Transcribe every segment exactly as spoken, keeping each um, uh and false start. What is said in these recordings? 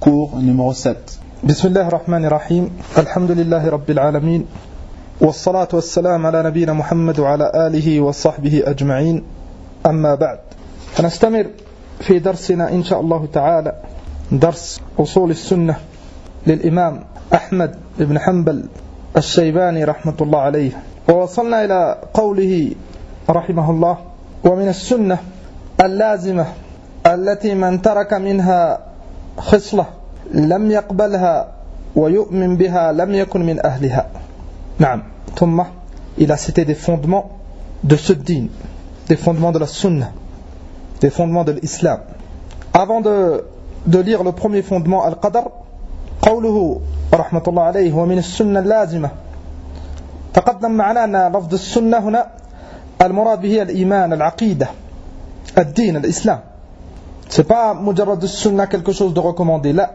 cours numéro sept. Bismillah ar-Rahman ar-Rahim. Alhamdulillahi Rabbil Alamin. Wassalatu wassalam ala nabina Muhammad wa ala alihi wa sahbihi ajma'in. Amma ba'd. فنستمر في درسنا إن شاء الله تعالى درس أصول السنة للإمام أحمد بن حنبل الشيباني رحمة الله عليه. ووصلنا إلى قوله رحمه الله: ومن السنة اللازمة التي من ترك منها خصلة لم يقبلها ويؤمن بها لم يكن من أهلها. نعم. ثم il a cité des fondements de ce din, des fondements de la sunna, des fondements de l'islam. Avant de, de lire le premier fondement, al-qadar, قوله رحمة الله عليه ومن السنة اللازمة. تقدم معنا أن لفظ السنة هنا المراد به الإيمان، العقيدة، الدين، الإسلام. C'est pas مجرد السنة quelque chose de recommandé. لا.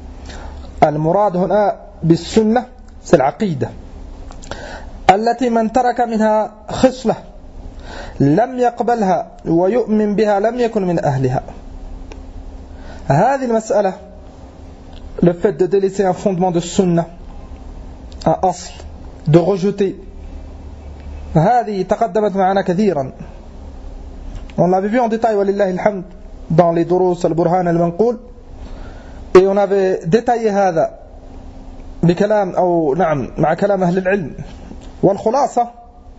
المراد هنا بالسنة c'est العقيدة التي من ترك منها خصلة لم يقبلها ويؤمن بها لم يكن من أهلها. هذه المسألة, le fait de délaisser un fondement de sunna, un asl, de rejeter, هذه تقدمت معنا كثيرا. On l'avait vu en détail ولله الحمد dans les durus al-Burhan al-Manqul, et on avait détaillé هذا بكلام أو نعم مع كلام أهل العلم. والخلاصة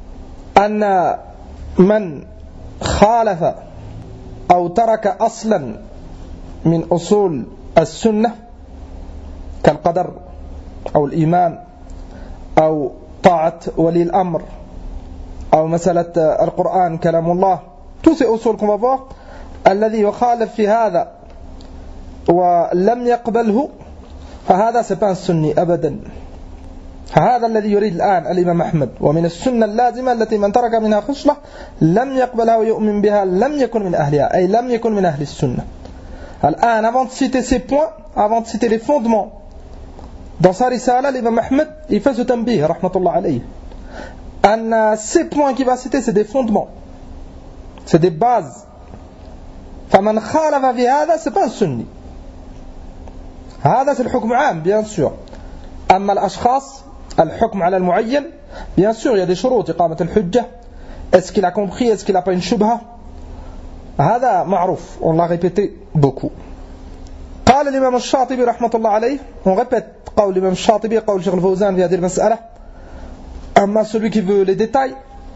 أن من خالف أو ترك أصلا من أصول السنة كالقدر أو الإيمان أو طاعة ولي الأمر أو مسألة القرآن كلام الله, tous ces أصول qu'on va voir, الذي يخالف في هذا ولم يقبله فهذا c'est pas un sunni أبدا. هذا الذي يريد الآن الإمام أحمد. ومن السنة اللازمة التي من ترك منها خصلة لم يقبلها ويؤمن بها لم يكن من أهلها, أي لم يكن من أهل السنة. الآن avant de citer ces points, avant de citer les fondements, dans sa risala, l'imam Ahmed il fait ce tanbih rahmatullah alayhi, أن ces points qu'il va citer c'est des fondements, c'est des bases. فمن خالف في هذا c'est pas un sunni. هذا c'est le حكم عام bien sûr. أما الأشخاص الحكم على المعين, bien sûr il y a des شروط إقامة الحجة. Est-ce qu'il a compris, est-ce qu'il n'a pas une shubha, هذا معروف, on l'a répété beaucoup. قال الإمام الشاطبي رحمة الله عليه, on répète قول الإمام الشاطبي قول شيخ الفوزان في هذه المسألة. أما celui qui veut les détails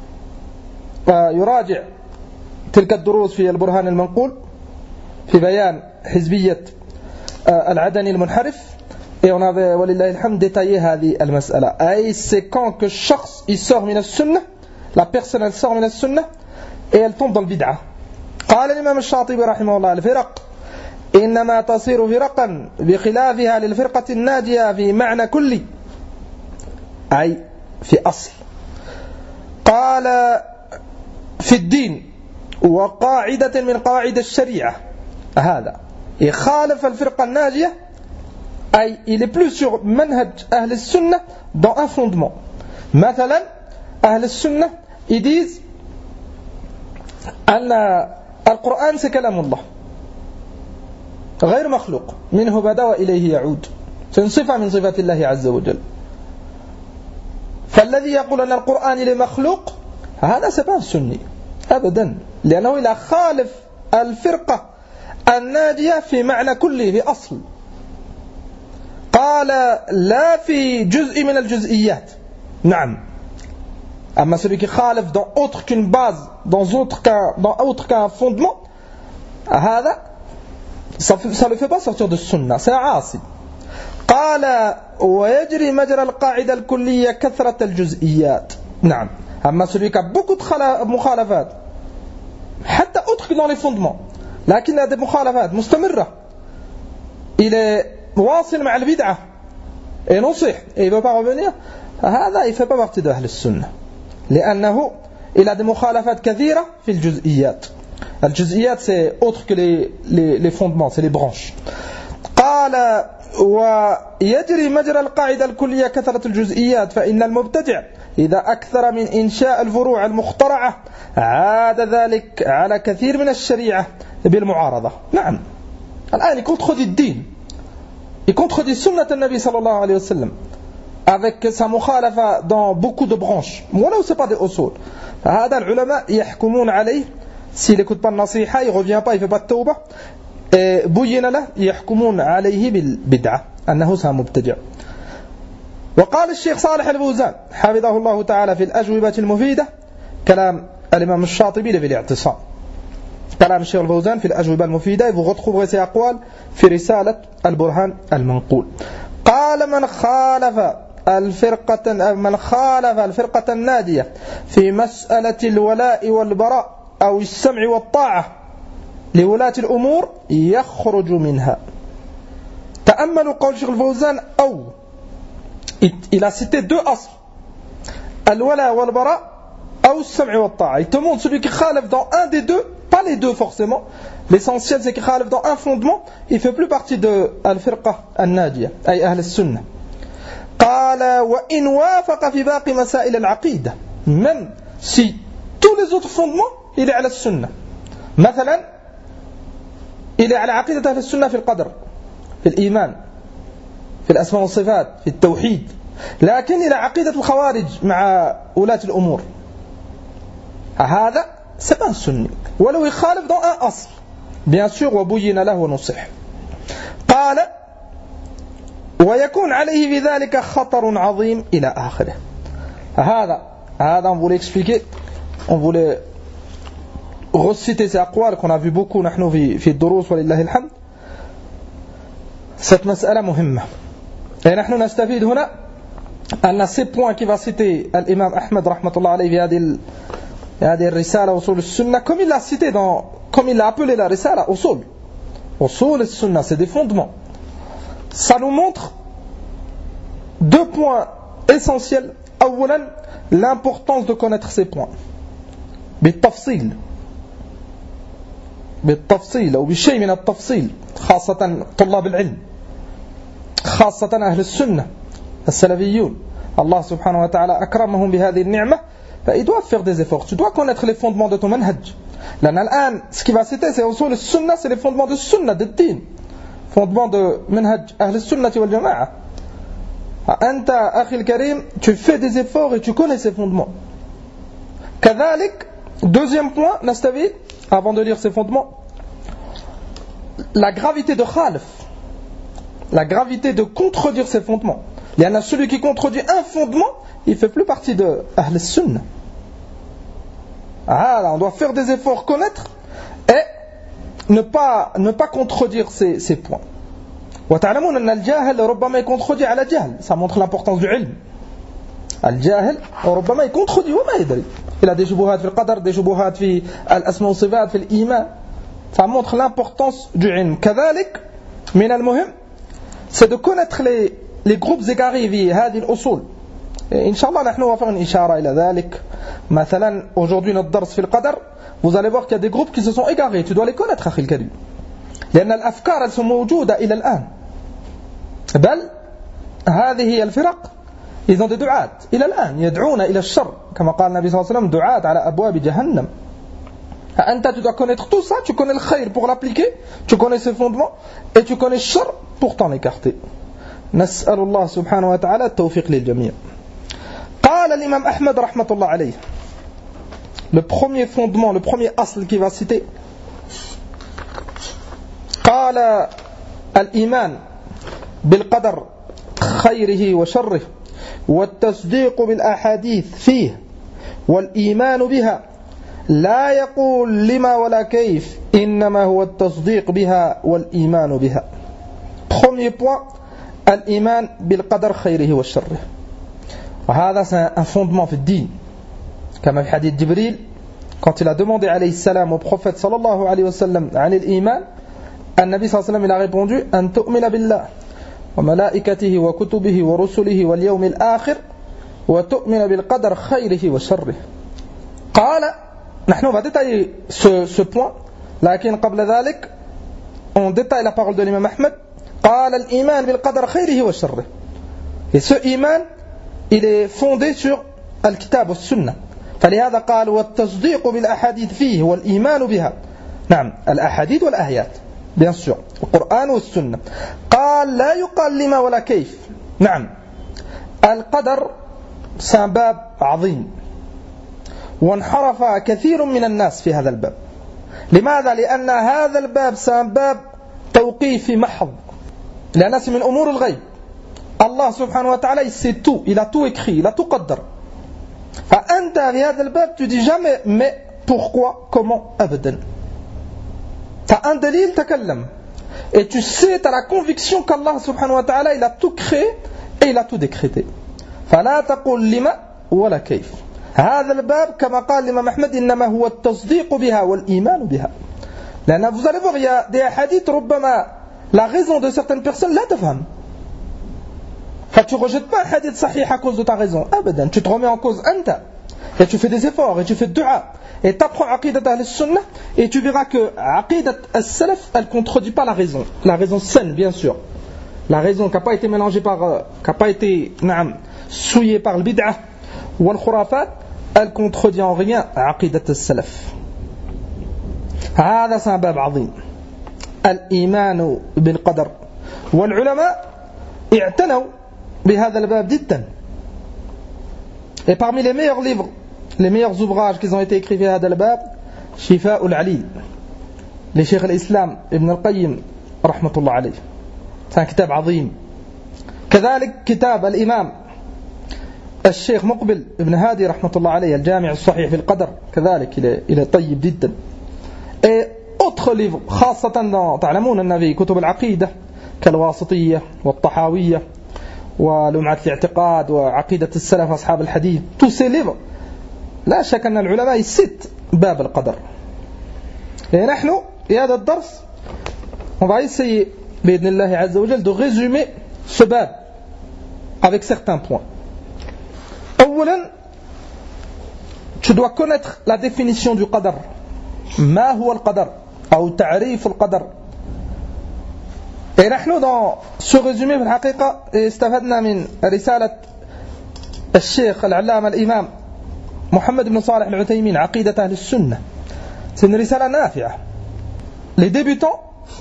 يراجع تلك الدروس في البرهان المنقول في بيان حزبية العدني المنحرف, et on avait ولله الحمد détaillé هذه المسألة. أي c'est quand que شخص il sort من السنة, la personne elle sort من السنة et elle tombe dans le bid'ah. قال الإمام الشاطبي رحمه الله: الفرق إنما تصير فرقا بخلافها للفرقة الناجية في معنى كلي, أي في أصل. قال في الدين وقاعدة من قواعد الشريعة. هذا يخالف الفرقة الناجية, أي il est plus sur منهج أهل السنة dans un fondement. مثلا أهل السنة ils disent أن القرآن c'est كلام الله غير مخلوق, منه بدأ وإليه يعود, c'est une صفة من صفات الله عز وجل. فالذي يقول أن القرآن il est مخلوق هذا c'est pas un sunni أبدا, لأنه إلى خالف الفرقة الناجية في معنى كله, في أصل. قال لا في جزء من الجزئيات. نعم. أما celui qui خالف dans autre qu'une base, dans autre qu'un, dans autre qu'un fondement, هذا ça ne le fait pas sortir de sunna, c'est عاصي. قال ويجري مجرى القاعدة الكلية كثرة الجزئيات. نعم. أما celui qui a beaucoup de مخالفات حتى autre que dans les fondements, لكن il a des مخالفات مستمرة, il est واصل مع البدعة et نصح et il ne veut pas revenir, هذا il ne fait pas partie de أهل السنة, لأنه il a des مخالفات كثيرة في الجزئيات. الجزئيات c'est autre que les, les, les fondements, c'est les branches. قال ويجري مجرى القاعدة الكلية كثرة الجزئيات فإن المبتدع إذا أكثر من إنشاء الفروع المخترعة عاد ذلك على كثير من الشريعة بالمعارضة. نعم. الآن il contredit الدين, contredit sunnat al-Nabi sallallahu alayhi wa sallam avec sa mukhalafa dans beaucoup de branches, voilà où c'est pas des usul. هذا العلماء يحكمون عليه s'il n'écoute pas de nasiha, il revient pas, il fait pas de tawbah, بين له يحكمون عليه بالبدعة أنه سامبتدع. وقال الشيخ صالح الفوزان حفظه الله تعالى في الأجوبة المفيدة كلام الإمام الشاطبي في الاعتصام. كلام الشيخ الفوزان في الأجوبة المفيدة vous retrouverez ces أقوال في رسالة البرهان المنقول. قال من خالف الفرقة من خالف الفرقة النادية في مسألة الولاء والبراء أو السمع والطاعة لولاة الأمور يخرج منها. تأملوا قول الشيخ الفوزان أو il a cité deux asls الولاء والبراء أو السمع والطاعة. Il te montre celui qui خالف dans un des deux, pas les deux forcément. L'essentiel c'est qu'il خالف dans un fondement, il fait plus partie de الفرقة الناجية أي أهل السنة. قال وإن وافق في باقي مسائل العقيدة, même si tous les autres fondements il est على السنة. مثلا il est على عقيدة أهل السنة في القدر, في الإيمان, في الأسماء والصفات, في التوحيد, لكن إلى عقيدة الخوارج مع ولاة الأمور, هذا c'est pas un sunni ولو يخالف dans un أصل bien sûr وبين له ونصح. قال ويكون عليه في ذلك خطر عظيم إلى آخره. هذا هذا on voulait expliquer, on voulait reciter ces aqwal qu'on a vu beaucoup نحن في في الدروس ولله الحمد. Cette مسألة مهمة. Et نحن نستفيد هنا أن ces points qui va citer الإمام أحمد رحمة الله عليه في هذه هذه الرسالة أصول السنة, comme il l'a cité dans, comme il l'a appelé la risala أصول أصول السنة, c'est des fondements. Ça nous montre deux points essentiels. أولا l'importance de connaître ces points بالتفصيل بالتفصيل أو بشيء من التفصيل, خاصة طلاب العلم, خاصة أهل السنة السلفيون. Allah subhanahu wa ta'ala أكرمهم بهذه النعمة, ils doivent faire des efforts. Tu dois connaître les fondements de ton manhaj. لأن الآن ce qui va citer c'est أصول السنة, c'est les fondements de sunna, de din, fondements de manhaj أهل السنة والجماعة. أنت أخي الكريم, tu fais des efforts et tu connais ces fondements. كذلك, deuxième point, نستفيد avant de lire ces fondements, la gravité de khalif, la gravité de contredire ces fondements. Il y en a celui qui contredit un fondement, il ne fait plus partie de Ahl al-Sunnah. Ah, là, on doit faire des efforts, connaître et ne pas, ne pas contredire ces, ces points. وتعلمون أن الجاهل ربما يكونتردي على جهل. Ça montre l'importance du ilm. الجاهل ربما يكونتردي وما يدري. Il a des shubuhat في القدر, des shubuhat في الأسماء والصفات, في الإيمان. Ça montre l'importance du ilm. كذلك من المهم c'est de connaître les, les groupes égarés في هذه الأصول. إن شاء الله نحن وفرنا إشارة إلى ذلك. مثلا aujourd'hui notre dars في القدر, vous allez voir qu'il y a des groupes qui se sont égarés. Tu dois les connaître أخي الكريم. لأن الأفكار elles sont موجودة إلى الآن. بل هذه هي الفرق, ils ont des دعاة إلى الآن يدعون إلى الشر كما قال النبي صلى الله عليه وسلم دعاة على أبواب جهنم. أنت tu dois connaître tout ça, tu connais le khayr pour l'appliquer, tu connais ses fondements et tu connais le shar pour t'en écarter. نسأل الله سبحانه وتعالى التوفيق للجميع. قال الإمام أحمد رحمة الله عليه, le premier fondement, le premier asl qui va citer, قال الإيمان بالقدر خيره وشره والتصديق بالأحاديث فيه والإيمان بها لا يقول لما ولا كيف إنما هو التصديق بها والإيمان بها. Premier point, الإيمان بالقدر خيره وشره. وهذا c'est un fondement في الدين. كما في حديث جبريل quand il a demandé عليه السلام au prophète صلى الله عليه وسلم عن الإيمان, النبي صلى الله عليه وسلم il a répondu أن تؤمن بالله وملائكته وكتبه ورسله واليوم الآخر وتؤمن بالقدر خيره وشره. قال, نحن va détailler ce, ce point, لكن قبل ذلك on détaille la parole de l'imam Ahmed. قال الإيمان بالقدر خيره وشره. Et ce iman il est fondé sur الكتاب والسنة. فلهذا قال والتصديق بالأحاديث فيه والإيمان بها. نعم, الأحاديث والآيات. bien sûr, le Coran ou le Sunna. قال لا يقال لما ولا كيف. نعم. القدر c'est un باب عظيم. وانحرف كثير من الناس في هذا الباب. لماذا؟ لأن هذا الباب c'est un باب توقيفي محض. لأنه c'est من أمور الغيب. Allah subhanahu wa ta'ala, il sait tout, il a tout écrit, il a tout qaddar. فأنت في هذا الباب tu dis jamais mais pourquoi, comment, abadan. Tu as un dalil, تكلم. Et tu sais, tu as la conviction qu'Allah subhanahu wa ta'ala, il a tout créé et il a tout décrété. فلا تقل لما ولا كيف. هذا الباب كما قال الإمام أحمد إنما هو التصديق بها والإيمان بها. لأن vous allez voir, il y a des hadiths ربما la raison de certaines personnes لا تفهم. Enfin, tu ne rejettes pas un hadith sahih à cause de ta raison. Abadan, tu te remets en cause anta. Et tu fais des efforts, et tu fais dua. Et tu apprends aqidat al-sunnah, et tu verras que aqidat al-salaf, elle ne contredit pas la raison. La raison saine, bien sûr. La raison qui n'a pas été mélangée par, euh, qui n'a pas été naam, souillée par le bid'ah ou al-khurafat, elle contredit en rien aqidat al-salaf. هذا c'est un bab عظيم. الإيمان بالقدر. والعلماء اعتنوا بهذا الباب جدا. Et parmi les meilleurs livres, les meilleurs ouvrages qui ont été écrits في هذا الباب, شفاء العليل لشيخ الإسلام ابن القيم رحمة الله عليه. C'est un كتاب عظيم. كذلك كتاب الإمام الشيخ مقبل ابن هادي رحمة الله عليه, الجامع الصحيح في القدر, كذلك il est طيب جدا. Et autres livres, خاصة dans تعلمون أن في كتب العقيدة كالواسطية والطحاوية ولمعة الاعتقاد وعقيدة السلف أصحاب الحديث, tous ces livres لا شك أن العلماء يسيت باب القدر. Et نحن في هذا الدرس on va essayer بإذن الله عز وجل de résumer ce bab avec certains points. أولا, tu dois connaître la définition du qadar. ما هو القدر أو تعريف القدر. Et نحن dans ce résumé في الحقيقة استفدنا من رسالة الشيخ العلامة الإمام محمد بن صالح العثيمين عقيدة أهل السنة. C'est une رسالة نافعة. Les débutants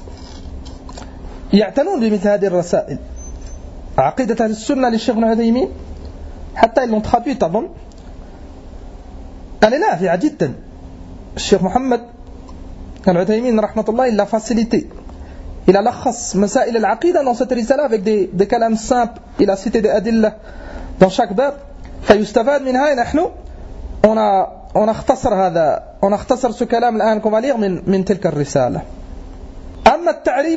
يعتنون بمثل هذه الرسائل. عقيدة أهل السنة للشيخ العثيمين حتى ils l'ont traduite أظن. Elle est نافعة جدا. الشيخ محمد العثيمين رحمة الله il l'a facilité. Il a لخص مسائل العقيدة dans cette رسالة avec des, des كلام simples. Il a cité des أدلة dans chaque bab. فيستفاد منها. نحن on a on a اختصر هذا on a اختصر ce كلام الآن qu'on va lire من من تلك الرسالة. أما التعريف,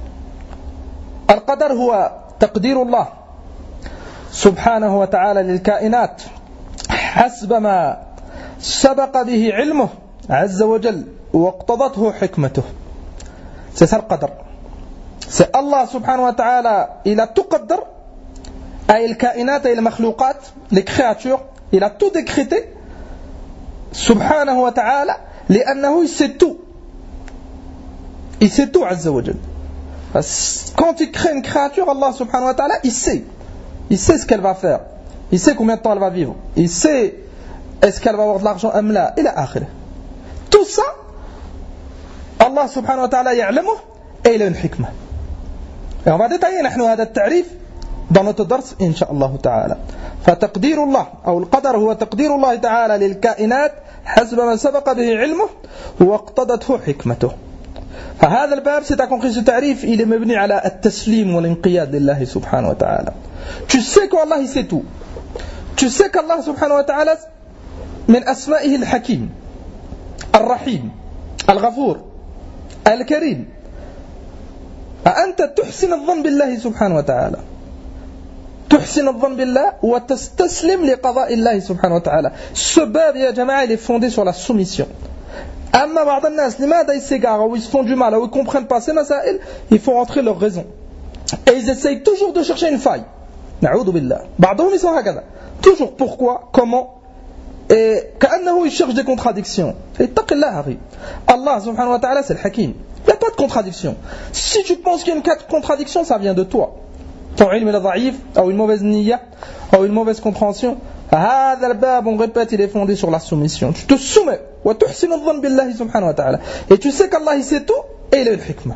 القدر هو تقدير الله سبحانه وتعالى للكائنات حسب ما سبق به علمه عز وجل واقتضته حكمته. C'est ça le qadr. C'est Allah subhanahu wa ta'ala, il a tout qadr à il kainat et les makhlouqat, les créatures, il a tout décrété subhanahu wa ta'ala لأنه il sait tout. Il sait tout azza wa jal. Quand il crée une créature, Allah subhanahu wa ta'ala, il sait. Il sait ce qu'elle va faire. Il sait combien de temps elle va vivre. Il sait est-ce qu'elle va avoir de l'argent ou la ila akhirah. Tout ça Allah subhanahu wa ta'ala يعلمه et il a une hikmah. Et on va détailler نحن هذا التعريف dans notre درس إن شاء الله تعالى. فتقدير الله أو القدر هو تقدير الله تعالى للكائنات حسب ما سبق به علمه واقتضته حكمته. فهذا الباب c'est à compris ce تعريف il est مبني على التسليم والانقياد لله سبحانه وتعالى. Tu sais qu'Allah il sait tout. Tu sais qu'Allah subhanahu wa ta'ala من أسمائه الحكيم الرحيم الغفور الكريم. فأنت تحسن الظن بالله سبحانه وتعالى. تحسن الظن بالله وتستسلم لقضاء الله سبحانه وتعالى. Ce bab يا جماعة il est fondé sur la soumission. أما بعض الناس لماذا ils s'égarent ou ils se font du mal ou ils ne comprennent pas ces masail, il faut rentrer leur raison. Et ils essayent toujours de chercher une faille. نعوذ بالله. بعضهم ils sont هكذا. Toujours pourquoi, comment. Et كأنه il cherche des contradictions. اتق الله أخي. Allah subhanahu wa ta'ala c'est le hakim. Il n'y a pas de contradiction. Si tu penses qu'il y a une contradiction, ça vient de toi. Ton ilm est ضعيف, ou une mauvaise niya, ou une mauvaise compréhension. هذا الباب, on répète, il est fondé sur la soumission. Tu te soumets. وتحسن الظن بالله سبحانه وتعالى. Et tu sais qu'Allah il sait tout et il a une hikmah.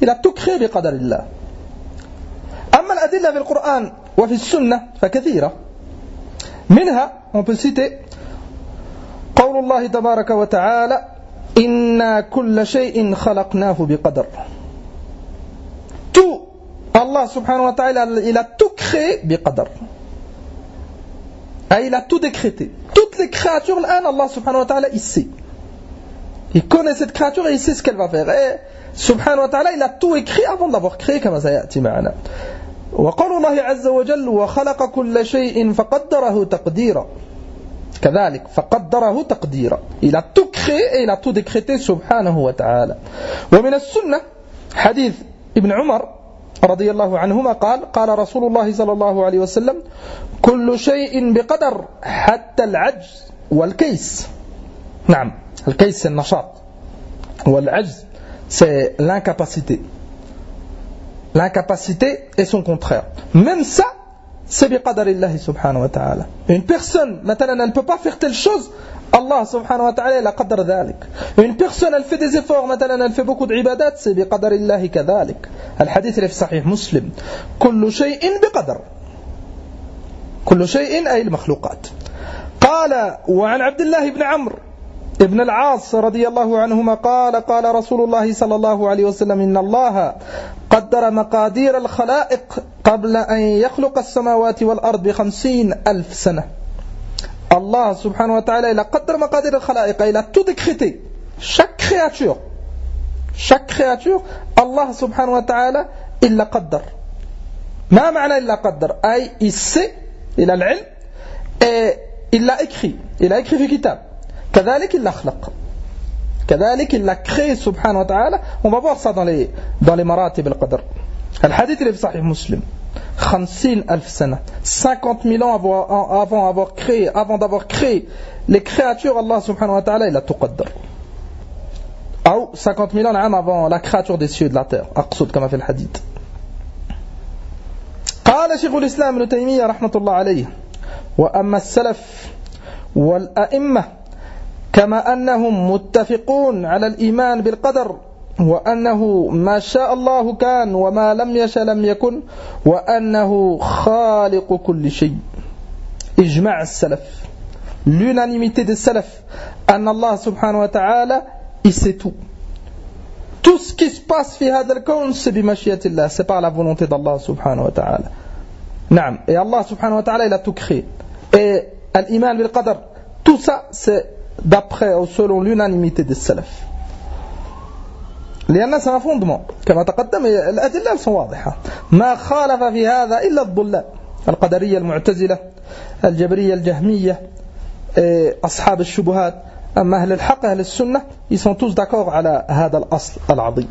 il a tout créé بقدر الله. أما الأدلة في القرآن وفي السنة فكثيرة. منها on peut citer قول الله تبارك وتعالى إنا كل شيء خلقناه بقدر. Tout Allah subhanahu wa ta'ala il a tout créé بقدر. Et il a tout décrété. Toutes les créatures l'an Allah subhanahu wa ta'ala il sait. Il connaît cette créature et il sait ce qu'elle va faire. Et subhanahu wa ta'ala il a tout écrit avant de l'avoir créé كما سيأتي معنا. وقول الله عز وجل وخلق كل شيء فقدره تقديرا. كذلك فقدره تقديرا. Il a tout créé et il a tout décrété سبحانه وتعالى. ومن السنة حديث ابن عمر رضي الله عنهما قال قال رسول الله صلى الله عليه وسلم كل شيء بقدر حتى العجز والكيس. نعم الكيس c'est النشاط والعجز c'est l'incapacité. L'incapacité est son contraire. Même ça, c'est biqadarillahi subhanahu wa ta'ala. Une personne, maintenant, elle ne peut pas faire telle chose, Allah subhanahu wa ta'ala, il a qadar dhalik. Une personne, elle fait des efforts, maintenant, elle fait beaucoup d'ibadat, c'est biqadarillahi kadhalik. Al-hadith, il est sahih muslim. Kullu shay'in biqadar. Kullu shay'in ay al-makhluqat. قال وعن عبد الله بن عمرو ابن العاص رضي الله عنهما قال قال رسول الله صلى الله عليه وسلم إن الله قدر مقادير الخلائق قبل أن يخلق السماوات والأرض بخمسين ألف سنة. Allah subhanahu wa ta'ala il a قدر مقادير الخلائق, il a tout décrété. Chaque créature, chaque créature, Allah subhanahu wa ta'ala il l'a قدر. ما معنى il l'a قدر؟ أي il sait, il a l'ilm et il l'a écrit, il a écrit في كتاب. كذلك il l'a خلق. كذلك il l'a créé سبحانه وتعالى. On va voir ça dans les dans les maratib al-qadr. الحديث اللي في صحيح مسلم خمسين ألف سنة, cinquante mille ans avant, avant avoir créé, avant d'avoir créé les créatures, Allah subhanahu wa ta'ala il a tout قدر. أو cinquante mille ans avant la créature des cieux et de la terre. أقصد كما في الحديث. قال شيخ الإسلام ابن تيمية رحمة الله عليه وأما السلف والأئمة كما أنهم متفقون على الإيمان بالقدر وأنه ما شاء الله كان وما لم يشاء لم يكن وأنه خالق كل شيء. إجماع السلف, l'unanimité des salaf, أن الله سبحانه وتعالى il sait tout. Tout ce qui se passe في هذا الكون c'est بمشيئة الله, c'est par la volonté d'Allah سبحانه وتعالى. نعم, et Allah سبحانه وتعالى il a tout créé. Et الإيمان بالقدر, tout ça c'est d'après ou selon l'unanimité des salaf. لأن c'est un fondement كما تقدم. الأدلة sont واضحة. ما خالف في هذا إلا الضلال القدرية المعتزلة الجبرية الجهمية أصحاب الشبهات. أما أهل الحق أهل السنة ils sont tous d'accord على هذا الأصل العظيم.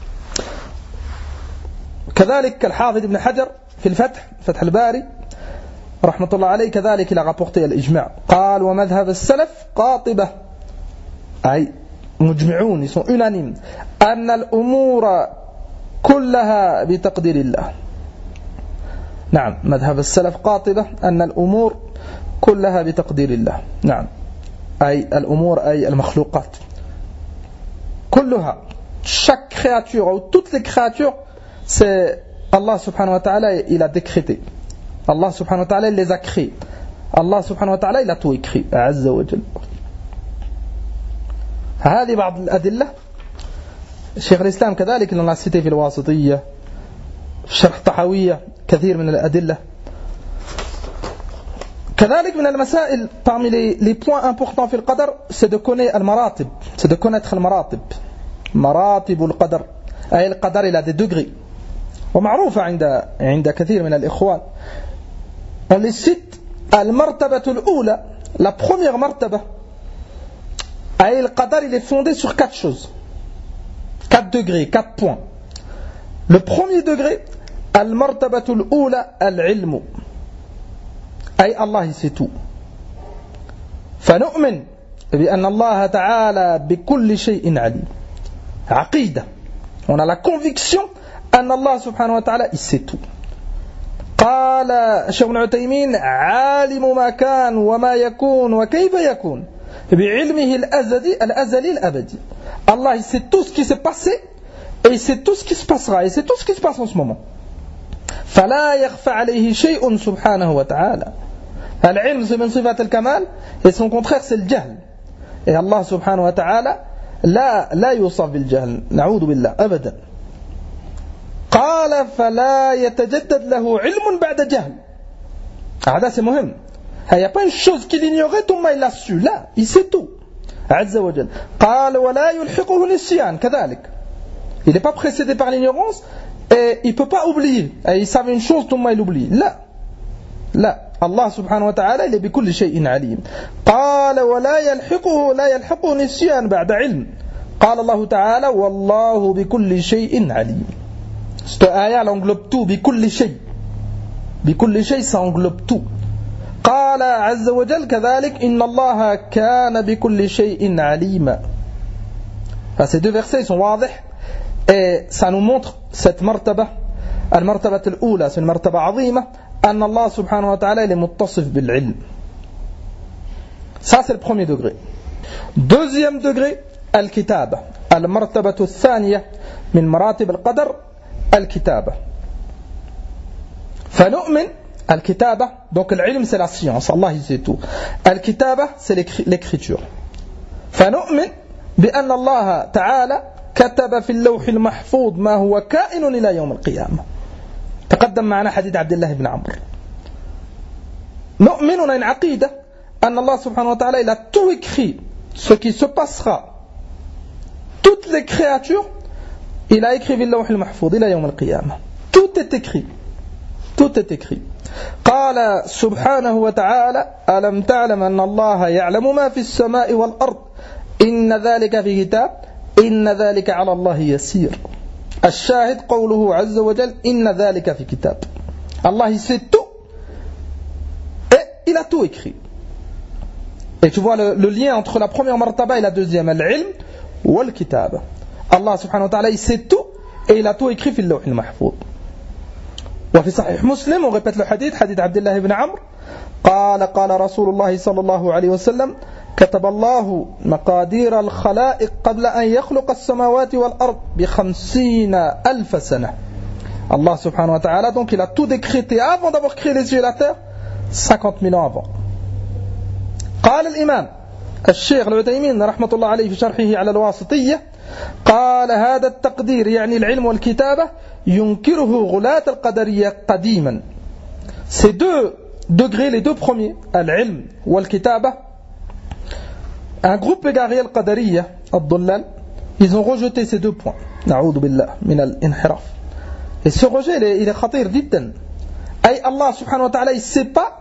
كذلك الحافظ ابن حجر في الفتح فتح الباري رحمة الله عليه كذلك il a rapporté الإجماع. قال ومذهب السلف قاطبة أي مجمعون, ils sont unanimes أن الأمور كلها بتقدير الله. نعم مذهب السلف قاطبة أن الأمور كلها بتقدير الله. نعم أي الأمور أي المخلوقات كلها, chaque créature ou toutes les créatures c'est Allah subhanahu wa ta'ala il a décrété. Allah subhanahu wa ta'ala il les a créés. Allah subhanahu wa ta'ala il a tout écrit عز وجل. هذه بعض الأدلة. شيخ الإسلام كذلك لنا cité في الواسطية في شرح طحاوية كثير من الأدلة. كذلك من المسائل parmi les, les points importants في القدر c'est de connaître المراتب, c'est de connaître المراتب. مراتب القدر أي القدر إلى des degrés ومعروفة عند عند كثير من الإخوان. On les cite المرتبة الأولى, la première مرتبة أي القدر il est fondé sur quatre choses, quatre degrés, quatre points. Le premier degré المرتبة الأولى العلم أي الله il sait tout. فنؤمن بأن الله تعالى بكل شيء عليم. عقيدة, on a la conviction أن الله سبحانه وتعالى il sait tout. قال الشيخ ابن عثيمين عالم ما كان وما يكون وكيف يكون بعلمه الأزلي الأزلي الأبدي. Allah il sait tout ce qui s'est passé et c'est tout ce qui se passera, et c'est tout ce qui se passe en ce moment. فلا يخفى عليه شيء سبحانه وتعالى. العلم c'est من صفات الكمال, et son contraire c'est le jahl. Et Allah subhanahu wa ta'ala لا لا يوصف بالجهل, نعوذ بالله أبدا. قال فلا يتجدد له علم بعد جهل. هذا c'est مهم. Il n'y a pas une chose qu'il ignorait, tout le monde il l'a su. Là, il sait tout. عز وجل. قال ولا يلحقه نسيان كذلك. Il n'est pas précédé par l'ignorance et il ne peut pas oublier. Et il savait une chose, tout le monde il oublie. Là, là. Allah subhanahu wa ta'ala il est بكل شيء عليم. قال ولا يلحقه لا يلحقه نسيان بعد علم. قال الله تعالى والله بكل شيء عليم. Cette ayah elle englobe tout. بكل شيء. بكل شيء ça englobe tout. قال عز وجل كذلك إن الله كان بكل شيء عليما. Ces deux versets ils sont واضح et ça nous montre cette martaba. المرتبة الأولى c'est une martaba عظيمة. أن الله سبحانه وتعالى il est متصف بالعلم. Ça c'est le premier degré. Deuxième degré الكتابة. المرتبة الثانية من مراتب القدر الكتابة. فنؤمن الكتابة donc العلم c'est la science. Allah il sait tout. الكتابة c'est l'écriture. فنؤمن بأن الله تعالى كتب في اللوح المحفوظ ما هو كائن إلى يوم القيامة. تقدم معنا حديث عبد الله بن عمرو. نؤمن on a une عقيدة أن الله سبحانه وتعالى il a tout écrit ce qui se passera. Toutes les créatures il a écrit في اللوح المحفوظ إلى يوم القيامة. Tout est écrit. Tout est écrit. قال سبحانه وتعالى ألم تعلم أن الله يعلم ما في السماء والأرض إن ذلك في كتاب إن ذلك على الله يسير. الشاهد قوله عز وجل إن ذلك في كتاب. Allah il sait tout et il a tout écrit. Et tu vois le, le lien entre la première martaba et la deuxième, al-ilm wal kitab. Allah subhanahu wa ta'ala il sait tout et il a tout écrit في اللوح المحفوظ. وفي صحيح مسلم on répète le hadith hadith عبد الله بن عمرو قال قال رسول الله صلى الله عليه وسلم كتب الله مقادير الخلائق قبل أن يخلق السماوات والأرض بخمسين ألف سنة. Allah subhanahu wa ta'ala donc il a tout décrété avant d'avoir créé les cieux et la terre cinquante mille ans avant. قال الإمام الشيخ العثيمين رحمة الله عليه في شرحه على الواسطية قال هذا التقدير يعني العلم والكتابة ينكره غلاة القدرية قديما. Ces deux degrés, les deux premiers, al-ilm wal-kitaba, un groupe égaré al-Qadariyya, al-Dullal, ils ont rejeté ces deux points. Na'oudhu billah min al-inhiraf. Et ce rejet, il est, il est khatir jiddan. Ay Allah subhanahu wa ta'ala, il sait pas.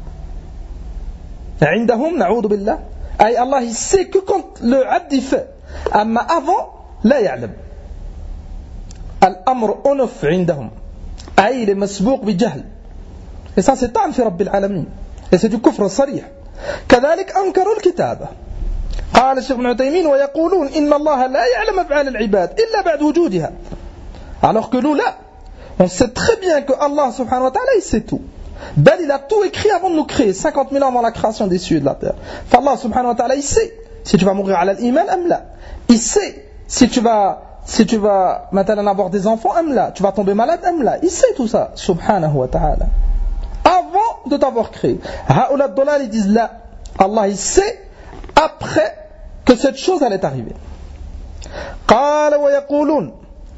Indahum, na'oudhu billah. Ay Allah, il sait que quand le abd il fait. Amma avant, la ya'lam. Al-amr unuf indahum. Ay, il est masbouq bi jahl. Et ça, c'est ta'an fi rabbil alamin. Et c'est du kufr sarih. كذلك أنكروا الكتابة. قال الشيخ ابن عثيمين ويقولون إن الله لا يعلم أفعال العباد إلا بعد وجودها. Alors que nous là, on sait très bien que Allah subhanahu wa ta'ala il sait tout. Ben il a tout écrit avant de nous créer, cinquante mille ans avant la création des cieux et de la terre. Allah subhanahu wa ta'ala il sait si tu vas mourir à l'iman am la. Il sait si tu vas si tu vas maintenant avoir des enfants am la, tu vas tomber malade am la. Il sait tout ça subhanahu wa ta'ala. Avant de t'avoir créé. Haoula ad-dalal ils disent là, Allah il sait après que cette chose allait arriver. قال ويقولون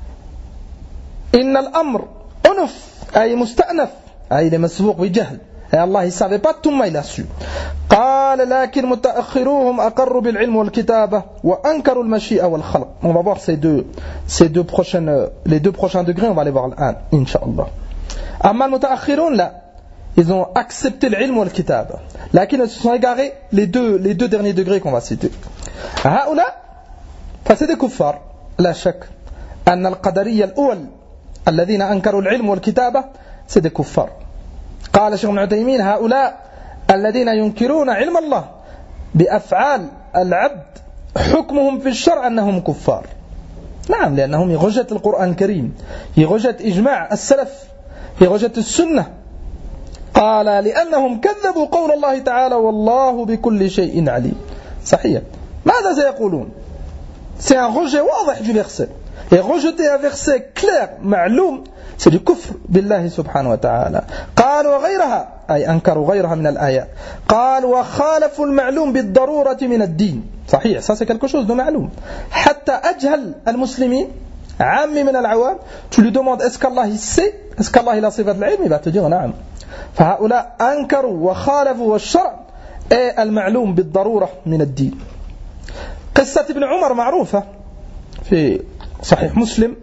إن الأمر أنف أي مستأنف أي مسبوق بجهل. Et Allah il savait pas tout le monde il a su. قال لكن متأخروهم أقروا بالعلم والكتابة وأنكروا المشيئة والخلق. On va voir ces deux ces deux prochaines les deux prochains degrés, on va les voir l'an inchallah. أما المتأخرون là ils ont accepté l'ilm ou le kitab. Lakin ils se sont égarés les deux, les deux derniers degrés qu'on va citer. هؤلاء فسد كفار لا شك أن القدرية الأول الذين أنكروا العلم والكتابة سد كفار. قال الشيخ ابن عثيمين هؤلاء الذين ينكرون علم الله بأفعال العبد حكمهم في الشرع أنهم كفار. نعم لأنهم يرجت القرآن الكريم يرجت إجماع السلف يرجت السنة. قال لأنهم كذبوا قول الله تعالى والله بكل شيء عليم. صحيح. ماذا سيقولون؟ C'est un rejet واضح du verset. Et rejeter un verset clair, ma'loum, c'est du kufr billahi subhanahu wa ta'ala. قال وغيرها أي أنكروا غيرها من الآيات. قال وخالفوا المعلوم بالضرورة من الدين. صحيح, ça c'est quelque chose de ma'loum. حتى أجهل المسلمين, عامي من العوام, tu lui demandes est-ce qu'Allah il sait, est-ce qu'Allah il a صفة العلم, il va te dire نعم. فهؤلاء أنكروا وخالفوا الشرع et المعلوم بالضرورة من الدين. قصة ابن عمر معروفة في صحيح مسلم.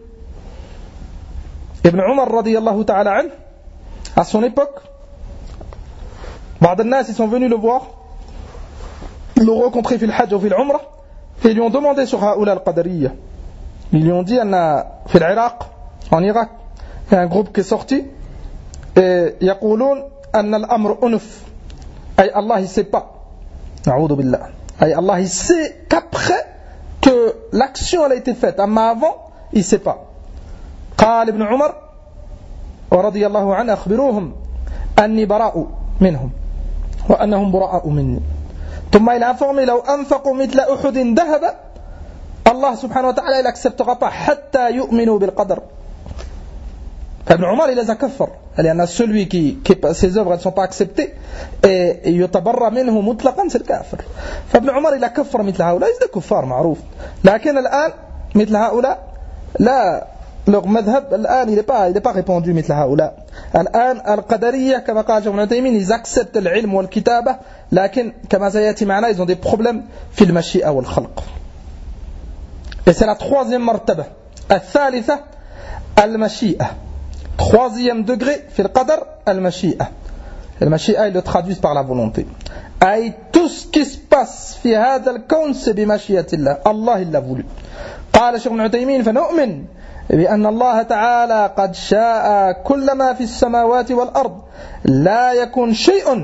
Ibn Umar radiyallahu ta'ala anhu, à son époque, بعض الناس ils sont venus le voir, ils l'ont rencontré في الحج ou في العمرة, et ils lui ont demandé sur هؤلاء القدرية. Ils lui ont dit أن في العراق, en Irak, il y a un groupe qui est sorti et يقولون أن الأمر أنف, أي Allah il sait pas, نعوذ بالله, أي Allah il sait qu'après que l'action elle a été faite, mais avant il sait pas. قال ابن عمر ورضي الله عنه أخبروهم أني براء منهم وأنهم براء مني. ثم il a informé لو أنفقوا مثل أحد ذهب الله سبحانه وتعالى il acceptera pas حتى يؤمنوا بالقدر. Ibn Umar il les a كفر, لأن celui qui, qui ses œuvres ne sont pas acceptées et يتبرى منه مطلقا c'est le كافر. فابن عمر il a كفر مثل هؤلاء, c'est des كفار معروف. لكن الآن مثل هؤلاء لا, leur madhab الآن il n'est pas, il n'est pas répandu مثل هؤلاء. الآن القدرية كما قال ابن عثيمين ils acceptent العلم والكتابة, لكن كما سيأتي معنا ils ont des problèmes في المشيئة والخلق. Et c'est la troisième martaba, الثالثة المشيئة, troisième degré في القدر المشيئة. المشيئة ils le traduisent par la volonté. أي tout ce qui se passe في هذا الكون c'est بمشيئة الله, Allah il l'a voulu. قال شيخ ابن عثيمين فنؤمن بأن الله تعالى قد شاء كل ما في السماوات والأرض لا يكون شيء,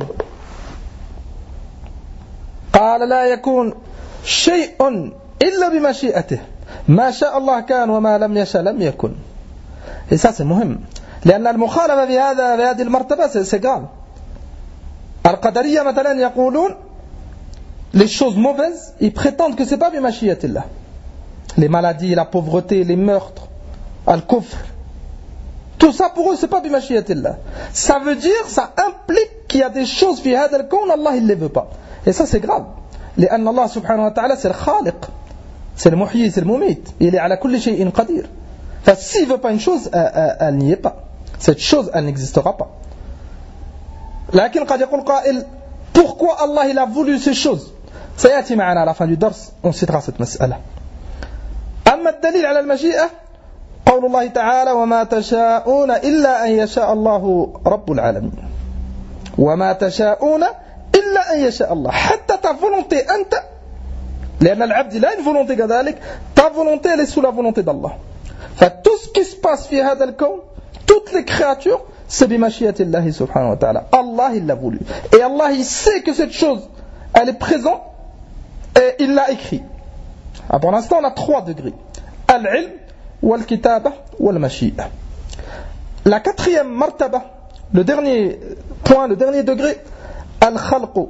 قال لا يكون شيء إلا بمشيئته, ما شاء الله كان وما لم يشاء لم يكن. Et ça c'est مهم, لأن المخالفة في هذا في هذه المرتبة c'est grave. القدرية مثلا يقولون les choses mauvaises, ils prétendent que c'est pas بمشيئة الله. Les maladies, la pauvreté, les meurtres, al-kufr, tout ça pour eux c'est pas bimashiyatillah. Ça veut dire, ça implique qu'il y a des choses fi hada al-kawn, Allah il les veut pas. Et ça c'est grave. لأن Allah subhanahu wa ta'ala c'est le khaliq, c'est le muhyi, c'est le mumit, il est ala kulli shay'in qadir. Enfin, s'il veut pas une chose, elle, elle, elle n'y est pas. Cette chose elle n'existera pas. لكن قد يقول قائل, pourquoi Allah il a voulu ces choses? سيأتي معنا à la fin du dars, on citera cette مسألة. أما الدليل على المشيئة قول الله تعالى وما تشاءون إلا أن يشاء الله رب العالمين. وما تشاءون إلا أن يشاء الله, حتى ta volonté أنت, لأن العبد لا une volonté كذلك, ta volonté elle est sous la volonté d'Allah. tout ce qui se passe في هذا الكون, toutes les créatures c'est بمشيئة الله سبحانه وتعالى. Allah il l'a voulu et Allah il sait que cette chose elle est présente et il l'a écrit. Ah, pour l'instant, on a trois degrés. Al-ilm, wal-kitaba, wal-mashi'a. La quatrième martaba, le dernier point, le dernier degré, al-khalqu.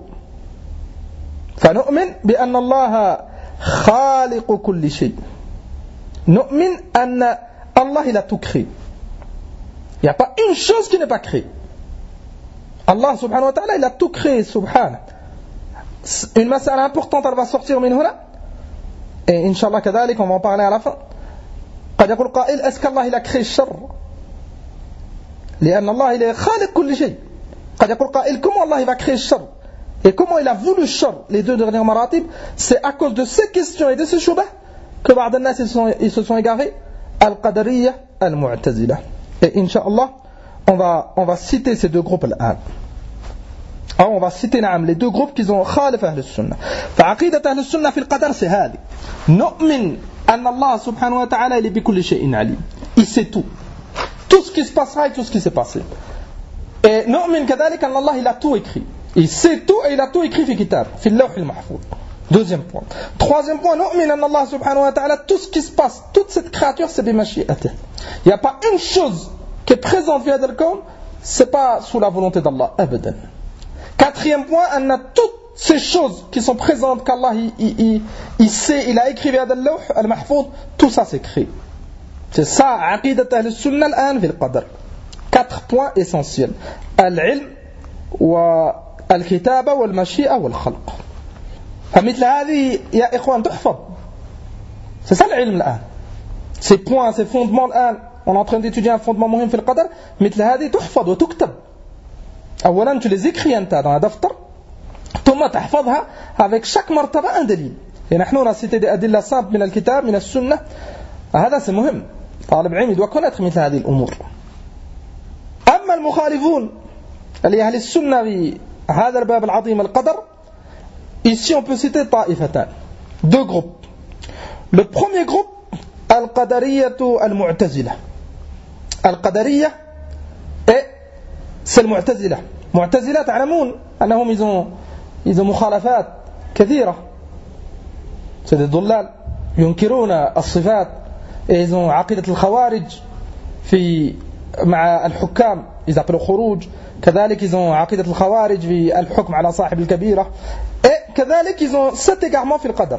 فنؤمن بأن الله خالق كل شيء. نؤمن أن Allah il a tout créé. Il n'y a pas une chose qui n'est pas créée. Allah subhanahu wa ta'ala il a tout créé, subhanahu. Une mas'ala importante elle va sortir min huna. Et Inch'Allah كذلك on va en parler à la fin. قد يقول قائل est-ce qu'Allah il a créé le shar? لأن الله il est خالق كل شيء. قد يقول قائل comment Allah il va créer le shar? Et comment il a voulu le shar? Les deux dernières maratib, c'est à cause de ces questions et de ces shubah que بعض الناس ils, sont, ils se sont égarés. Al-Qadariyya, Al-Mu'tazila. Et Inch'Allah on va, on va citer ces deux groupes là. Alors on va citer نعم, les deux groupes qui ont خالف أهل السنة. فعقيدة أهل السنة في القدر c'est هذه. نؤمن أن الله سبحانه وتعالى il est بكل شيء عليم. Il sait tout. Tout ce qui se passera et tout ce qui s'est passé. Et نؤمن كذلك أن الله il a tout écrit. Il sait tout et il a tout écrit في كتاب في اللوح المحفوظ. Deuxième point. Troisième point, نؤمن أن الله سبحانه وتعالى tout ce qui se passe, toute cette créature c'est بمشيئته. Il n'y a pas une chose qui est présente في هذا الكون, c'est pas sous la volonté d'Allah. أبدا. Quatrième point, on a toutes ces choses qui sont présentes qu'Allah il, il, il, il sait, il a écrit al-Lawh al-Mahfouz, tout ça c'est créé. C'est ça, عقيدة أهل السنة الآن في القدر. Quatre points essentiels. العلم والكتابة والمشيئة والخلق. فمثل هذه يا إخوان تحفظ. C'est ça العلم الآن. Ces points, ces fondements الآن. On est en train d'étudier un fondement مهم في القدر. مثل هذه تحفظ وتكتب. أولا tu les écris أنت dans un دفتر. ثم تحفظها avec chaque مرتبة un دليل. نحن on a cité des أدلة simples من الكتاب من السنة. هذا c'est مهم. طالب علم doit connaître مثل هذه الأمور. أما المخالفون اللي أهل السنة في هذا الباب العظيم القدر. Ici on peut citer طائفتان. Deux groupes. Le premier groupe القدرية المعتزلة. القدرية et c'est المعتزلة. معتزلة تعلمون أنهم ils ont ils ont مخالفات كثيرة. C'est des ضلال ينكرون الصفات. Ils ont عقيدة الخوارج في مع الحكام ils appellent خروج. كذلك ils ont عقيدة الخوارج في الحكم على صاحب الكبيرة. Et كذلك ils ont cet égarement في القدر.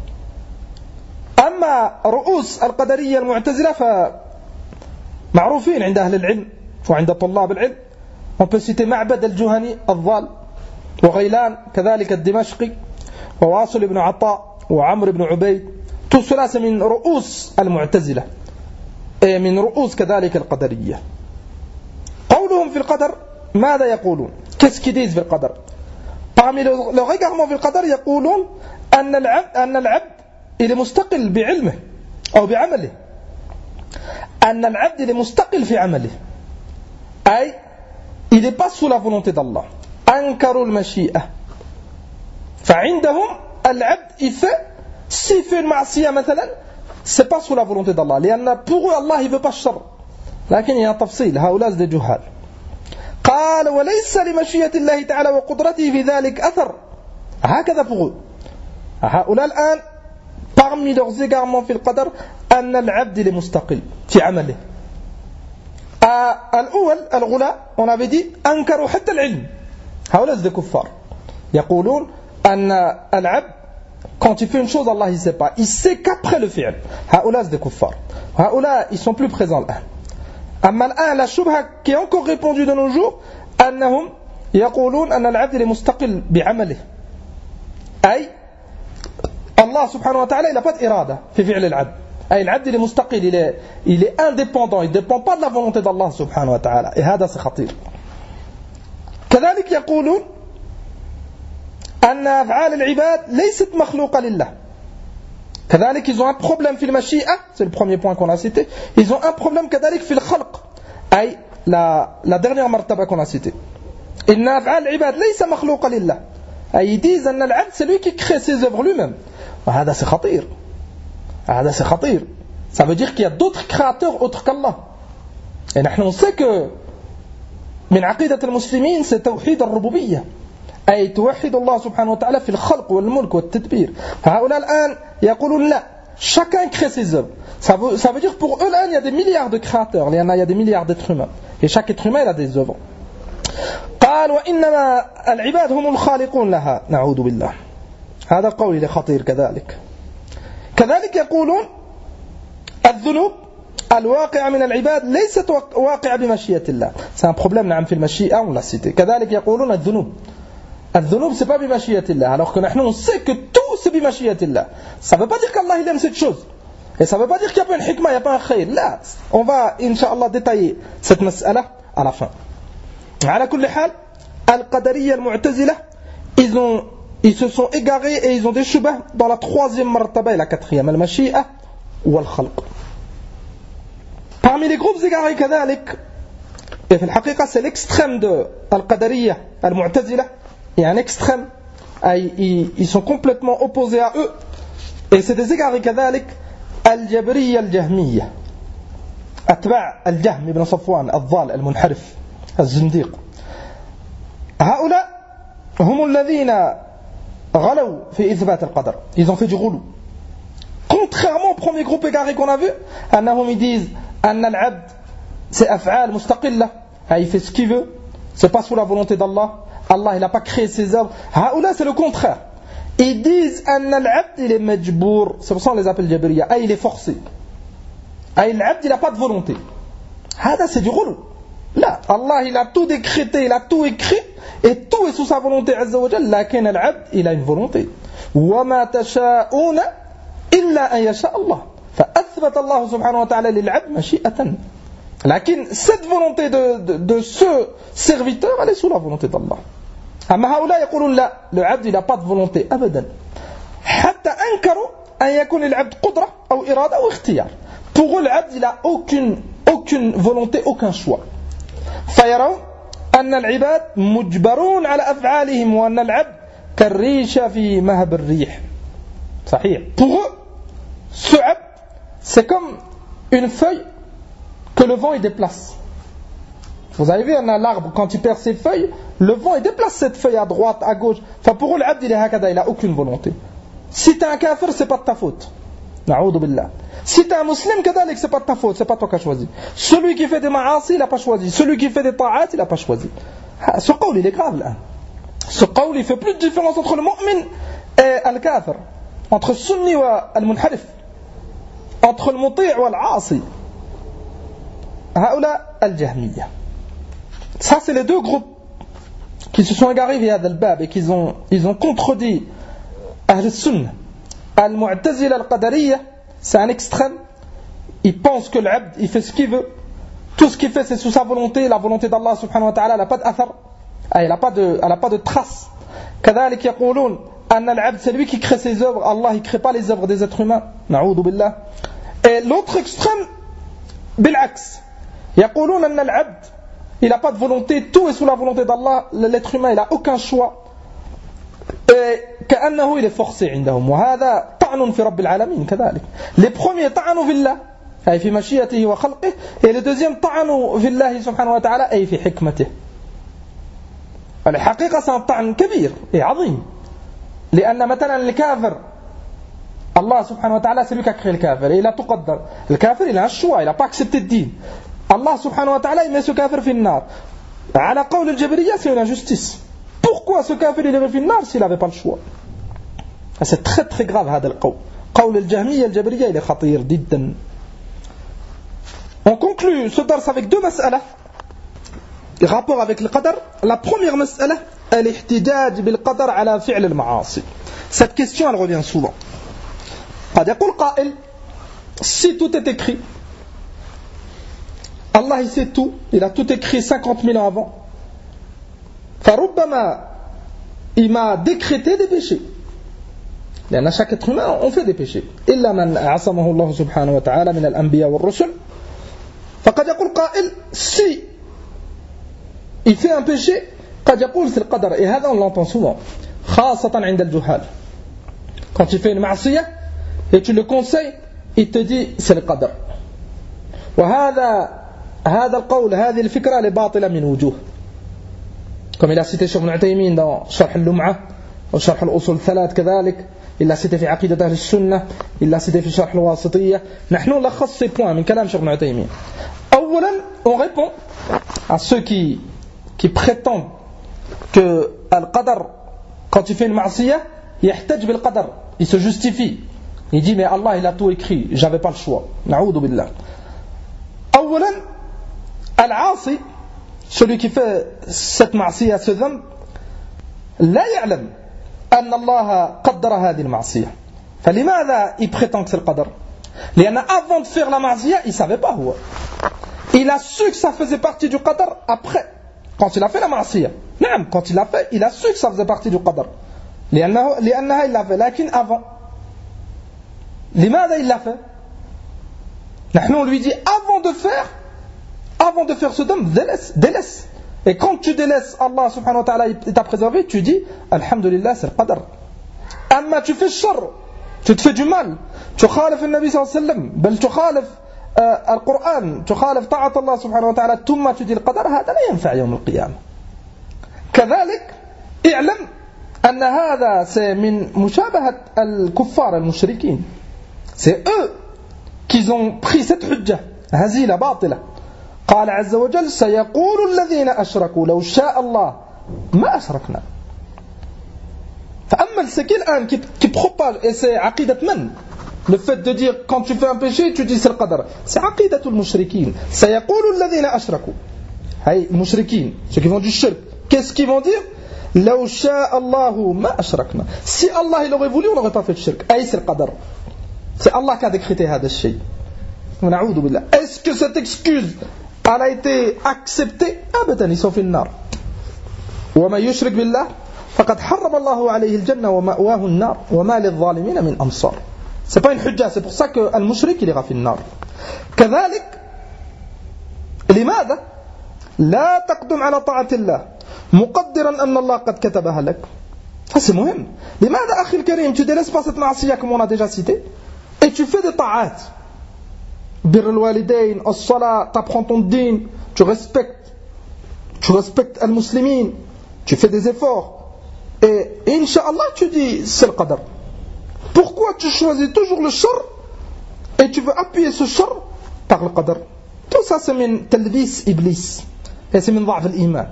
أما رؤوس القدرية المعتزلة فمعروفين عند أهل العلم وعند طلاب العلم. On peut citer معبد الجهني الضال وغيلان كذلك الدمشقي وواصل بن عطاء وعمر بن عبيد. Tout cela c'est من رؤوس المعتزلة et من رؤوس كذلك القدرية. قولهم في القدر ماذا يقولون؟ Qu'est-ce qu'ils disent في القدر؟ Parmi leurs égarements في القدر يقولون أن العبد أن العبد il est مستقل بعلمه أو بعمله. أن العبد il est مستقل في عمله. أي il n'est pas sous la volonté d'Allah. أنكروا المشيئة. فعندهم العبد il fait s'il fait une معصية مثلا c'est pas sous la volonté d'Allah. لأن pour eux Allah il veut pas الشر. لكن il y a un تفصيل. هؤلاء des جهال. قال وليس لمشيئة الله تعالى وقدرته في ذلك أثر. هكذا pour eux. هؤلاء الآن parmi leurs égarements في القدر أن العبد il est مستقل في عمله. الأول الغلاء on avait dit أنكروا حتى العلم. هؤلاء des كفار. يقولون أن العبد quand il fait une chose Allah il sait pas. Il sait qu'après le fi'l. هؤلاء des كفار. هؤلاء ils sont plus présents الآن. أما الآن la shubha qui est encore répandue de nos jours أنهم يقولون أن العبد il est مستقل بعمله. أي Allah subhanahu wa ta'ala il n'a pas d'irada في فعل العبد. أي العبد il est مستقل il est, il est indépendant il ne dépend pas de la volonté d'Allah subhanahu wa ta'ala. Et هذا c'est خطير. كذلك يقولون أن أفعال العباد ليست مخلوقة لله. كذلك ils ont un problème في المشيئة. C'est le premier point qu'on a cité. Ils ont un problème كذلك في الخلق. أي la, la dernière مرتبة qu'on a cité. إن أفعال العباد ليس مخلوقة لله. أي ils disent أن العبد c'est lui qui crée ses œuvres lui-même. وهذا c'est خطير. هذا c'est خطير. Ça veut dire qu'il y a d'autres créateurs autres qu'Allah. Et نحن on sait que من عقيدة المسلمين c'est توحيد الربوبية. أي توحد الله سبحانه وتعالى في الخلق والملك والتدبير. هؤلاء الآن يقولون لا chacun crée ses œuvres. Ça veut, ça veut dire pour eux là il y a des milliards de créateurs. Il y en a, il y a des milliards d'êtres humains. Et chaque être humain il a des œuvres. قال وإنما العباد هم الخالقون لها نعوذ بالله. هذا قول خطير كذلك. كذلك يقولون الذنوب الواقعة من العباد ليست واقعة بمشيئة الله. C'est un problème نعم في المشيئة on l'a cité. كذلك يقولون الذنوب الذنوب c'est pas بمشيئة الله alors que نحن on sait que tout c'est بمشيئة الله. Ça veut pas dire qu'Allah il aime cette chose. Et ça veut pas dire qu'il n'y a pas une hikmah, il n'y a pas un khayr. Là, on va incha'Allah détailler cette mas'ala à la fin. على كل حال القدرية المعتزلة ils ont ils se sont égarés et ils ont des shubah dans la troisième martaba et la quatrième al-mashi'a wal-khalq. Parmi les groupes égarés كذلك et في الحقيقة c'est l'extrême de al-qadariyya al-mu'tazila. Il y a un extrême ils, ils sont complètement opposés à eux et c'est des égarés كذلك الجبرية الجهمية أتباع الجهم ابن صفوان الضال المنحرف الزنديق. هؤلاء هم الذين غلوا في إثبات القدر. Ils ont fait du غلو. Contrairement au premier groupe égaré qu'on a vu, أنهم ils disent أن العبد c'est أفعال مستقلة. Il fait ce qu'il veut. C'est pas sous la volonté d'Allah. Allah il n'a pas créé ses œuvres. هؤلاء c'est le contraire. Ils disent أن العبد il est مجبور. C'est pour ça qu'on les appelle جبرية. Il est forcé. أي العبد il n'a pas de volonté. هذا c'est du غلو. لا, Allah il a tout décrété, il a tout écrit et tout est sous sa volonté عز وجل. لكن العبد il a une volonté. وما تشاءون إلا أن يشاء الله. فأثبت الله سبحانه وتعالى للعبد مشيئة. لكن cette volonté de, de, de ce serviteur elle est sous la volonté d'Allah. أما هؤلاء يقولون لا, le عبد il n'a pas de volonté أبدا. حتى أنكروا أن يكون للعبد قدرة أو إرادة أو اختيار. Pour eux العبد il n'a aucune, aucune volonté, aucun choix. فيرون أن العباد مجبرون على أفعالهم وأن العبد كالريشة في مهب الريح. صحيح. Pour eux ce عبد c'est comme une feuille que le vent il déplace. Vous avez vu, on a l'arbre, quand il perd ses feuilles, le vent il déplace cette feuille à droite, à gauche. Enfin, pour eux, l'abd il est hakada, il n'a aucune volonté. Si t'es un kafir, c'est pas de ta faute. Na'oudou billah. Si t'es un musulman, kadalik, c'est pas de ta faute, c'est pas toi qui as choisi. Celui qui fait des ma'asi, il n'a pas choisi. Celui qui fait des ta'at, il n'a pas choisi. Ce qawl, il est grave là. Ce qawl, il fait plus de différence entre le mu'min et le kafir. Entre le sunni et le munharif. Entre le muti' et l'asi. هؤلاء الجهمية. Ça c'est les deux groupes qui se sont égarés via al-bab et qui ont, ils ont contredit Ahl al-Sunnah. Al-Mu'tazila al-Qadariyya, c'est un extrême. Il pense que l'abd, il fait ce qu'il veut. Tout ce qu'il fait c'est sous sa volonté. La volonté d'Allah subhanahu wa ta'ala, elle n'a pas d'athar. Elle n'a pas de, elle n'a pas de trace. كذلك يقولون أن العبد c'est lui qui crée ses œuvres. Allah il crée pas les œuvres des êtres humains. نعوذ بالله. Et l'autre extrême, بالعكس. يقولون أن العبد il n'a pas de volonté, tout est sous la volonté d'Allah, l'être humain il n'a aucun choix et كأنه il est forcé عندهم وهذا طعن في رب العالمين كذلك. Les premiers طعنوا في الله أي في مشيئته وخلقه et les deuxièmes طعنوا في الله سبحانه وتعالى أي في حكمته. الحقيقة c'est un طعن كبير et عظيم لأن مثلا الكافر Allah subhanahu wa ta'ala c'est lui qui a créé le kafir et il a tout قدر. Le kafir il a un choix, il n'a pas accepté de dire. Allah subhanahu wa ta'ala il met ce kafir fi nar. Ala qawl al-jabriyya c'est une injustice. Pourquoi ce kafir il est fi nar s'il n'avait pas le choix? C'est très très grave هذا القول. قول الجهمية الجبرية il est خطير جدا. On conclut ce dars avec deux mas'ala rapport avec le qadar. La première mas'ala الاحتجاج بالقدر على فعل المعاصي. Cette question elle revient souvent. قد يقول قائل si tout est écrit Allah il sait tout, il a tout écrit cinquante mille ans avant. فربما il m'a décrété des péchés. لأن chaque être humain on fait des péchés. إلا من عصمه الله سبحانه وتعالى من الأنبياء والرسل. فقد يقول قائل si il fait un péché قد يقول c'est le qadar. Et هذا on l'entend souvent. خاصة عند الجهال. Quand il fait une معصية et tu le conseilles, il te dit c'est le qadar. وهذا هذا القول هذه الفكرة لباطلة من وجوه. Comme il a cité Cheikh Ibn Uthaymin dans شرح اللمعة وشرح الأصول الثلاث كذلك. Il l'a cité في عقيدة أهل السنة. Il l'a cité في شرح الواسطية. نحن نلخص ces points من كلام Cheikh Ibn Uthaymin. أولا on répond à ceux qui qui prétendent que al-qadar quand il fait une ma'siyah يحتج بالقدر. Il se justifie. Il dit mais Allah il a tout écrit, j'avais pas le choix. Na'oudou billah. أولا العاصي celui qui fait cette معصية ce ذنب لا يعلم أن الله قدر هذه المعصية. فلماذا il prétend que c'est le qadar? لأن avant de faire la معصية il savait pas هو. Il a su que ça faisait partie du qadar après quand il a fait la معصية. نعم quand il a fait il a su que ça faisait partie du qadar. لأنه لأنها il l'a fait لكن avant لماذا il l'a fait? نحن on lui dit avant de faire avant de faire ce dam délaisse délaisse et quand tu délaisses Allah subhanahu wa ta'ala il t'a préservé tu dis alhamdulillah c'est le qadar. أما tu fais shar tu te fais du mal tu خالف النبي صلى الله عليه وسلم بل تخالف القرآن تخالف طاعة الله سبحانه وتعالى ثم تدي القدر هذا لا ينفع يوم القيامة. كذلك اعلم أن هذا من مشابهة الكفار المشركين. C'est eux qui ont pris cette hujjah هزيلة باطلة. قال عز وجل سيقول الذين أشركوا لو شاء الله ما أشركنا. فأما السكيل الآن qui propage et c'est عقيدة من Le fait de dire quand tu fais un péché, tu dis c'est le qadar. C'est aqidatul mushrikin. Sayaqulu alladhina ashraku. Hay mushrikin, ceux qui font du shirk. Qu'est-ce qu'ils vont dire? Law sha'a Allahu ma ashrakna. Si Allah il aurait voulu, on n'aurait pas fait de shirk. Hay c'est le qadar. C'est Allah qui a décrété hada shay. Na'udhu billah. Est-ce que cette excuse elle a été acceptée? Abadan, ils sont fi an-nar. Wa ma yushrik billah faqad harrama Allahu alayhi al-jannah wa ma'wahu an-nar wa ma lil-zalimin min ansar. C'est pas une hujja, c'est pour ça que al-mushrik il ira fi an-nar. كذلك لماذا لا تقدم على طاعة الله مقدرا أن الله قد كتبها لك. Ça c'est مهم. لماذا أخي الكريم tu délaisses pas cette معصية comme on a déjà cité et tu fais des ta'at, bir al-walidayn, as-salat, t'apprends ton din, tu respectes tu respectes al-muslimin, tu fais des efforts et inch'Allah tu dis c'est le qadar. Pourquoi tu choisis toujours le shar et tu veux appuyer ce shar par le qadar? Tout ça c'est min talbis iblis et c'est min ضعف الإيمان.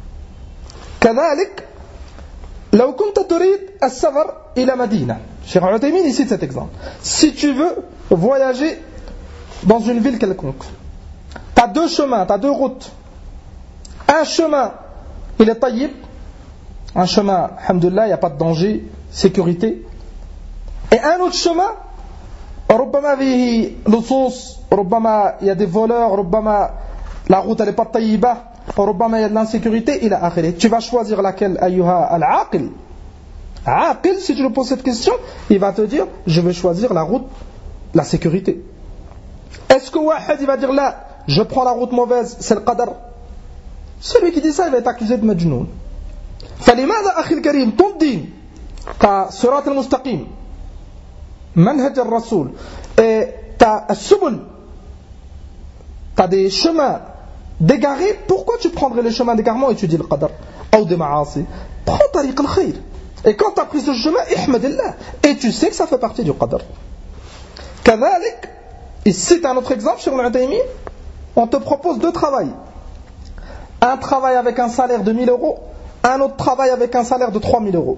كذلك لو كنت تريد السفر إلى مدينة. Cheikh Uthaymin ici cet exemple. Si tu veux voyager dans une ville quelconque, tu as deux chemins, tu as deux routes. Un chemin, il est tayyib, un chemin, alhamdoulilah, il n'y a pas de danger, sécurité. Et un autre chemin, ربما فيه لصوص, ربما il y a des voleurs, ربما la route elle n'est pas taïba, ربما il y a de l'insécurité, il a akhiré. Tu vas choisir laquelle, ayyuha al-aqil. Aqil, si tu lui poses cette question, il va te dire, je vais choisir la route, la sécurité. Est-ce que wahid il va dire là, je prends la route mauvaise, c'est le qadar? Celui qui dit ça, il va être accusé de majnoun. فلماذا أخي الكريم ton din, ta surat al-mustaqim, manhaj al-rasoul, et ta subul, t'as des chemins d'égarés, pourquoi tu prendrais les chemins d'égarement et tu dis le qadar ou des ma'asi? Prends tariq al-khayr. Et quand tu as pris ce chemin, ihmadillah, et tu sais que ça fait partie du qadar. كذلك, ici c'est un autre exemple sur l'Uthaymin, on te propose deux travails. Un travail avec un salaire de mille euros, un autre travail avec un salaire de trois mille euros.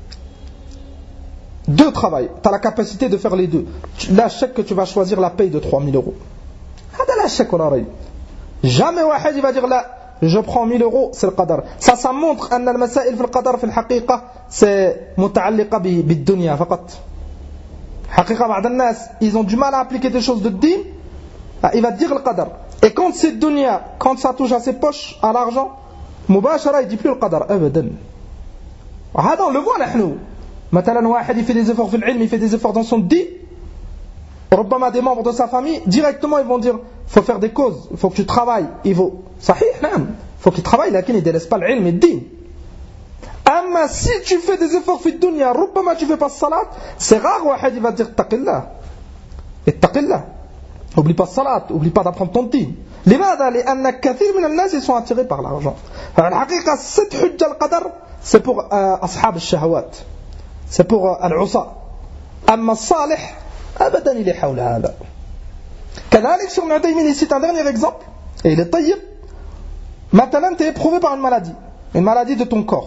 Deux travails, tu as la capacité de faire les deux. Là, je sais que tu vas choisir la paye de trois mille euros. Jamais wahid va dire là, je prends mille euros, c'est le qadar. Ça, ça montre que le masail في القدر في الحقيقة c'est متعلقة بالدنيا فقط. حقيقة بعض الناس ils ont du mal à appliquer des choses de din. Il va dire le qadar. Et quand c'est dunya, quand ça touche à ses poches, à l'argent, مباشرة il dit plus le qadar. أبدا. هذا on le voit نحن. مثلا واحد il fait des efforts في العلم, il fait des efforts dans son din. ربما des membres de sa famille directement ils vont dire faut faire des causes, il faut que tu travailles, il faut صحيح نعم, il faut qu'il travaille لكن il délaisse pas العلم الدين. أما si tu fais des efforts في الدنيا ربما tu fais pas الصلاة, c'est rare واحد il va dire اتق الله اتق الله, oublie pas الصلاة, oublie pas d'apprendre ton دين. لماذا؟ لأن كثير من الناس ils sont attirés par l'argent. الحقيقة cette حجة القدر c'est pour أصحاب الشهوات, c'est pour العصاة. أما الصالح أبدا il est حول هذا. كذلك sur Uthaymin il cite un dernier exemple et il est tayyib. Maintenant tu es éprouvé par une maladie, une maladie de ton corps.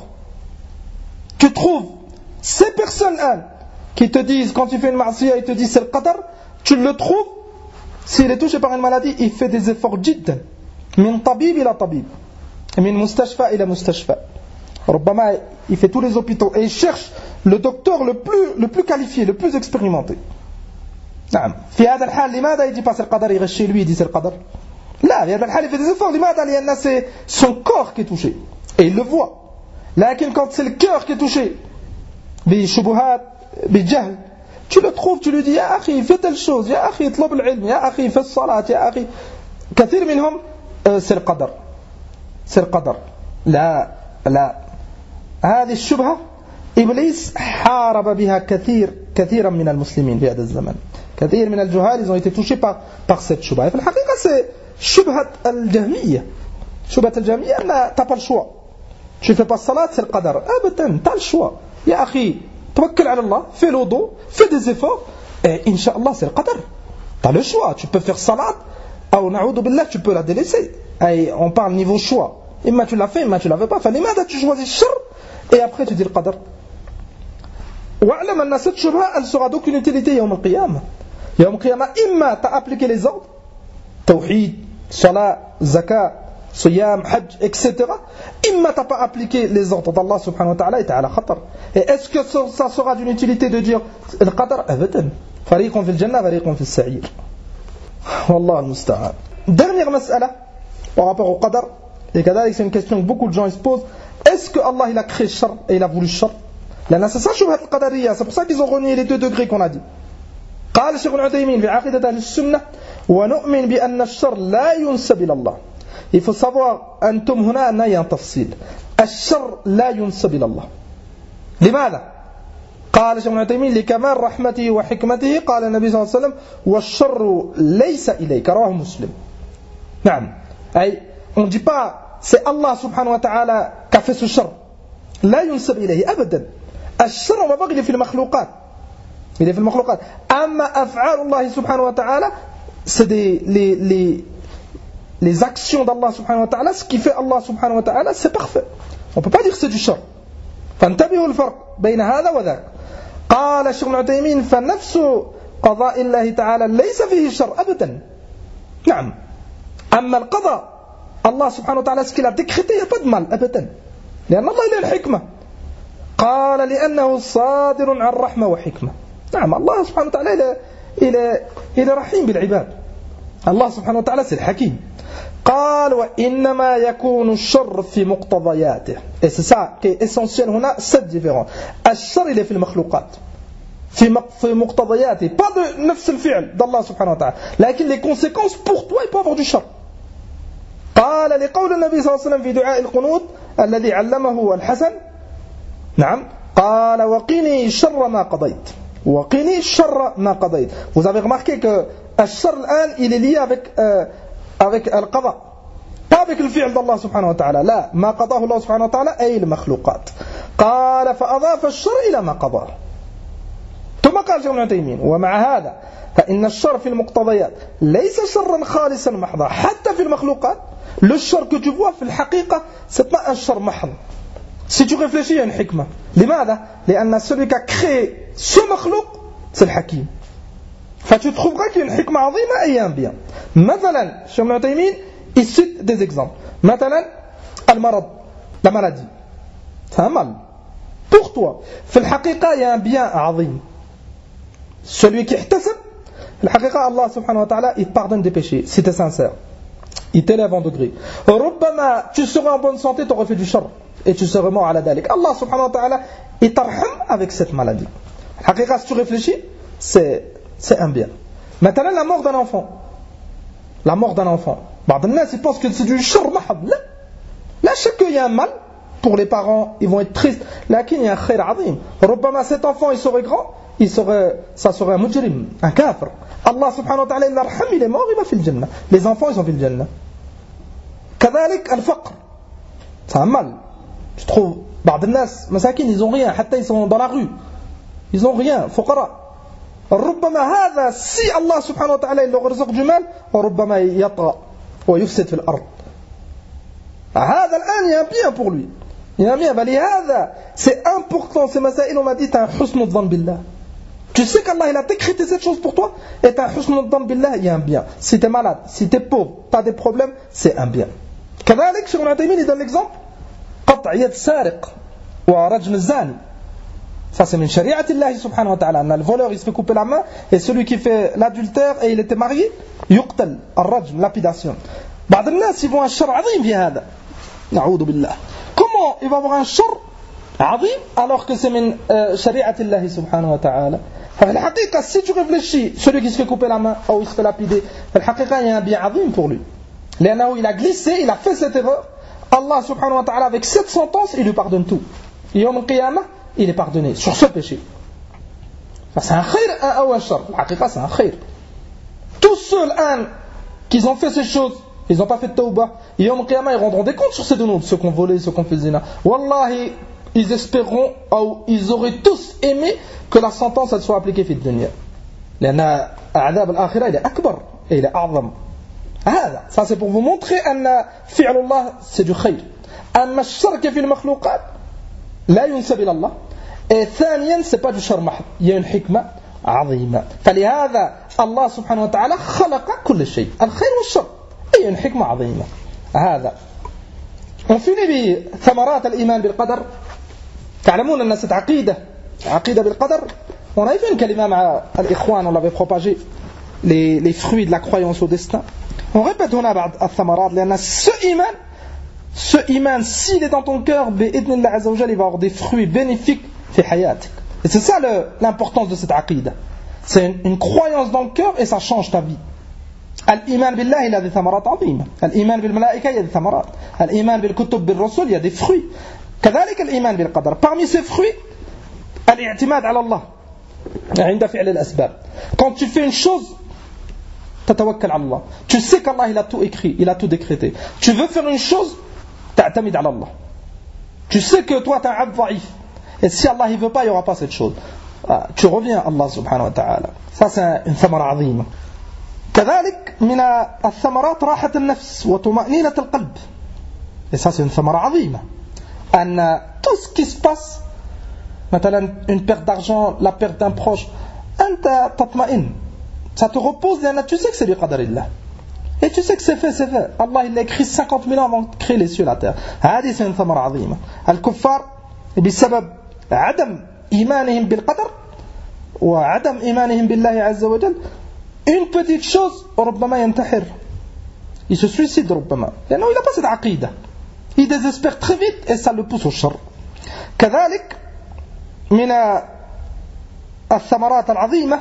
Tu trouves ces personnes-là qui te disent quand tu fais une ma'siyah, ils te disent c'est le qadar, tu le trouves, s'il est touché par une maladie, il fait des efforts jiddan, min tabib ila tabib, min mustashfa ila mustashfa. ربما il fait tous les hôpitaux et il cherche le docteur le plus, le plus qualifié, le plus expérimenté. نعم في هذا الحال لماذا يجي passer le qadar, il reste chez lui, il dit c'est le qadar? لا, في هذا الحال il fait des efforts. لماذا؟ لأن c'est son corps qui est touché et il le voit. لكن quand c'est le cœur qui est touché بشبهات بالجهل, tu le trouves, tu lui dis يا أخي fais telle chose, يا أخي اطلب العلم, يا أخي fais الصلاة, يا أخي. كثير منهم c'est le qadar, c'est le qadar. لا لا, هذه الشبهة إبليس حارب بها كثير كثيرا من المسلمين في هذا الزمن. كثير من الجهال ils ont été touchés par, par cette shubha. في الحقيقة c'est شبهة الجهمية. شبهة الجهمية أن t'as pas le choix. Tu fais pas salat, c'est le qadar. أبدا, t'as le choix. يا أخي توكل على الله, fais l'odo, fais des efforts et Inch'Allah c'est le qadar. T'as le choix. Tu peux faire salat ou na'udhu billah, tu peux la délaisser. Et on parle niveau choix. Imma tu l'as fait, imma tu l'as fait pas. فلماذا tu choisis الشر et après tu dis le qadar? واعلم أن cette shubha, elle sera d'aucune utilité يوم القيامة. يوم القيامة إما t'as appliqué les ordres, tawhid, salat, zakat, siyam, hajj, et cetera. إما t'as pas appliqué les ordres d'Allah subhanahu wa ta'ala et t'es à la khatar. Et est-ce que ça sera d'une utilité de dire le qadar? أبدا. فريق في الجنة فريق في السعير. والله المستعان. Dernière mas'ala par rapport au qadar, et كذلك c'est une question que beaucoup de gens se posent. Est-ce que Allah il a créé le shar et il a voulu le shar? Là, c'est ça shubhat al-qadariyya, c'est pour ça qu'ils ont renié les deux degrés qu'on a dit. قال الشيخ ابن عثيمين في عقيدة أهل السنة ونؤمن بأن الشر لا ينسب إلى الله. Il faut savoir أنتم هنا أن يا تفصيل. الشر لا ينسب إلى الله. لماذا؟ قال الشيخ ابن عثيمين لكمال رحمته وحكمته. قال النبي صلى الله عليه وسلم والشر ليس إليك. رواه مسلم. نعم. أي on ne dit pas c'est Allah subhanahu wa ta'ala qui a fait ce shar. لا ينسب إليه أبدا. الشر مبغي في المخلوقات. Il est في المخلوقات. أما أفعال الله سبحانه وتعالى c'est des, les, les, les actions d'Allah subhanahu wa ta'ala. Ce qui fait Allah subhanahu wa ta'ala c'est parfait. On ne peut pas dire que c'est du shar. فانتبهوا الفرق بين هذا وذاك. قال الشيخ ابن عثيمين فنفس قضاء الله تعالى ليس فيه شر أبدا. نعم. أما القضاء Allah subhanahu wa ta'ala ce qu'il a décrété il n'y a pas de mal أبدا. لأن الله إله الحكمة. قال لأنه صادر عن رحمة وحكمة. نعم الله سبحانه وتعالى إلى إلى إلى رحيم بالعباد. الله سبحانه وتعالى c'est الحكيم. قال وإنما يكون الشر في مقتضياته. Et c'est ça qui est essentiel هنا cette différence. الشر il est في المخلوقات. في في مقتضياته pas de نفس الفعل d'Allah سبحانه وتعالى. لكن les conséquences pour toi il peut avoir du شر. قال لقول النبي صلى الله عليه وسلم في دعاء القنوت الذي علمه الحسن. نعم. قال وقني شر ما قضيت. وقني شر ما قضيت. Vous avez remarqué que الشر الآن il est lié avec euh, avec القضاء. pas avec le fi'l d'Allah سبحانه وتعالى. لا ما قضاه الله سبحانه وتعالى أي المخلوقات. قال فأضاف الشر إلى ما قضاه. ثم قال شيخ ابن تيمية ومع هذا فإن الشر في المقتضيات ليس شرا خالصا محضا. حتى في المخلوقات le shar que tu vois في الحقيقة c'est pas un shar mahd. Si tu réfléchis il y a une hikmah. لماذا؟ لأن celui qui a créé ce makhlouq c'est le hakim. Enfin tu trouveras qu'il y a une hikmah عظيمة et un bien. مثلا Cheikh Ibn Taymiyyah il cite des exemples. مثلا المرض, la maladie. C'est un mal. Pour toi. في الحقيقة il y a un bien عظيم. Celui qui ihtasab, في الحقيقة Allah subhanahu wa ta'ala il pardonne des péchés si tu es sincère. Il t'élève en degré. ربما tu seras en bonne santé, tu aurais fait du shar et tu serais mort à la dalik. Allah subhanahu wa ta'ala il t'arham avec cette maladie. الحقيقة si tu réfléchis, c'est c'est un bien. Maintenant la mort d'un enfant. La mort d'un enfant. بعض الناس ils pensent que c'est du shar mahd. لا. لا شك qu'il y a un mal pour les parents, ils vont être tristes. لكن il y a un khair عظيم. ربما cet enfant il serait grand, il serait ça serait un mujrim, un kafir. Allah subhanahu wa ta'ala il l'arham, il est mort, il va في الجنة. Les enfants ils sont في الجنة. كذلك الفقر. C'est un mal. Je trouve بعض الناس مساكين ils ont rien, حتى ils sont dans la rue. Ils ont rien, فقراء. ربما هذا si Allah subhanahu wa ta'ala il leur رزق du mal, ربما يطغى ويفسد في الأرض. هذا الآن il y a un bien pour lui. Il y a un bien. فلهذا c'est important ces مسائل on m'a dit t'as un حسن الظن بالله. Tu sais qu'Allah il a décrété cette chose pour toi et t'as un حسن الظن بالله, il y a un bien. Si t'es malade, si t'es pauvre, t'as des problèmes, c'est un bien. كذلك Cheikh Ibn Taymiyyah il donne l'exemple قطع يد سارق ورجم الزاني. Ça c'est min shari'at Allah subhanahu wa ta'ala. Le voleur il se fait couper la main et celui qui fait l'adultère et il était marié يقتل الرجم, lapidation. بعض الناس ils vont un shar عظيم في هذا. نعوذ بالله. Comment il va avoir un shar عظيم alors que c'est min shari'at Allah subhanahu wa ta'ala. الحقيقة si tu réfléchis, celui qui se fait couper la main ou il se fait lapider, الحقيقة il y a un bien عظيم pour lui. لأنه il a glissé, il a fait cette erreur. Allah subhanahu wa ta'ala avec cette sentence il lui pardonne tout. يوم القيامة il est pardonné sur ce péché. C'est un khayr ou un shar. La haqiqa c'est un khayr. Tous ceux l'an qui ont fait ces choses, ils n'ont pas fait de tawbah, yawm al-qiyamah ils rendront des comptes sur ces deux noms, ceux qui ont volé, ceux qui ont fait zina. Wallahi, ils espéreront ou ils auraient tous aimé que la sentence elle soit appliquée fi dunya. لأن عذاب الآخرة il est akbar et il est a'zam. هذا ça c'est pour vous montrer أن فعل الله c'est du khayr. أما الشر في المخلوقات لا ينسب إلى الله. Et ثانيا c'est pas du شر محض, il y a une حكمة عظيمة. فلهذا الله سبحانه وتعالى خلق كل شيء, الخير والشر, il y a une حكمة عظيمة. هذا. On finit بثمرات الإيمان بالقدر. تعلمون أن cette عقيدة عقيدة بالقدر. On avait fait une kalima مع الإخوان, on l'avait propagé, les, les fruits de la croyance au destin. On répète هنا بعض الثمرات لأن ce iman, ce iman, s'il est dans ton cœur, بإذن الله عز وجل, il va avoir des fruits bénéfiques في حياتك. Et c'est ça le, l'importance de cette عقيدة. C'est une, une croyance dans le cœur et ça change ta vie. الإيمان بالله il a des ثمرات عظيمة. الإيمان بالملائكة il y a des ثمرات. الإيمان بالكتب بالرسل il y a des fruits. كذلك الإيمان بالقدر. Parmi ces fruits, الاعتماد على الله عند فعل الأسباب. Quand tu fais une chose, تتوكل على الله. Tu sais qu'Allah il a tout écrit, il a tout décrété. Tu veux faire une chose, تعتمد على الله. Tu sais que toi tu es un abd ضعيف. Et si Allah ne veut pas, il n'y aura pas cette chose. Tu reviens à Allah subhanahu wa ta'ala. Ça c'est une ثمرة عظيمة. كذلك من الثمرات راحة النفس وطمأنينة القلب. Et ça c'est une ثمرة عظيمة. أن tout ce qui se passe, مثلا une perte d'argent, la perte d'un proche, أنت تطمئن. Ça te repose, tu sais que c'est بقدر الله. Et tu sais que c'est fait, c'est fait. Allah il l'a écrit cinquante mille ans avant de créer les cieux et la terre. هذه c'est une ثمرة عظيمة. الكفار بسبب عدم إيمانهم بالقدر وعدم إيمانهم بالله عز وجل, une petite chose ربما ينتحر, il se suicide ربما, لأنه il n'a pas cette عقيدة, il désespère très vite et ça le pousse au شر. كذلك من الثمرات العظيمة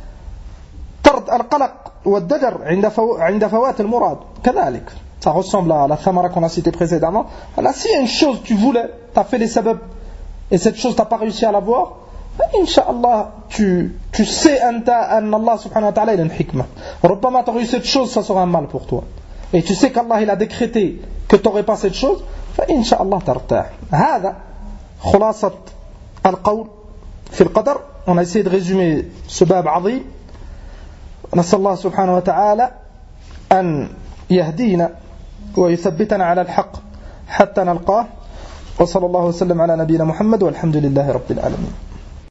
طرد القلق والضجر عند فو... عند فوات المراد. كذلك ça ressemble à la ثمرة qu'on a citée précédemment. Là, si une chose tu voulais, tu as fait les sabab et cette chose tu n'as pas réussi à l'avoir, Inch'Allah, tu, tu sais أن Allah subhanahu wa ta'ala il a une hikmah. ربما tu aurais eu cette chose, ça sera un mal pour toi. Et tu sais qu'Allah il a décrété que tu n'aurais pas cette chose, فإنشاء ترتاح. هذا خلاصة القول في القدر. On a essayé de résumer ce bab عظيم. نسأل الله سبحانه وتعالى أن يهدينا ويثبتنا على الحق حتى نلقاه. وصلى الله وسلم على نبينا محمد والحمد لله رب العالمين.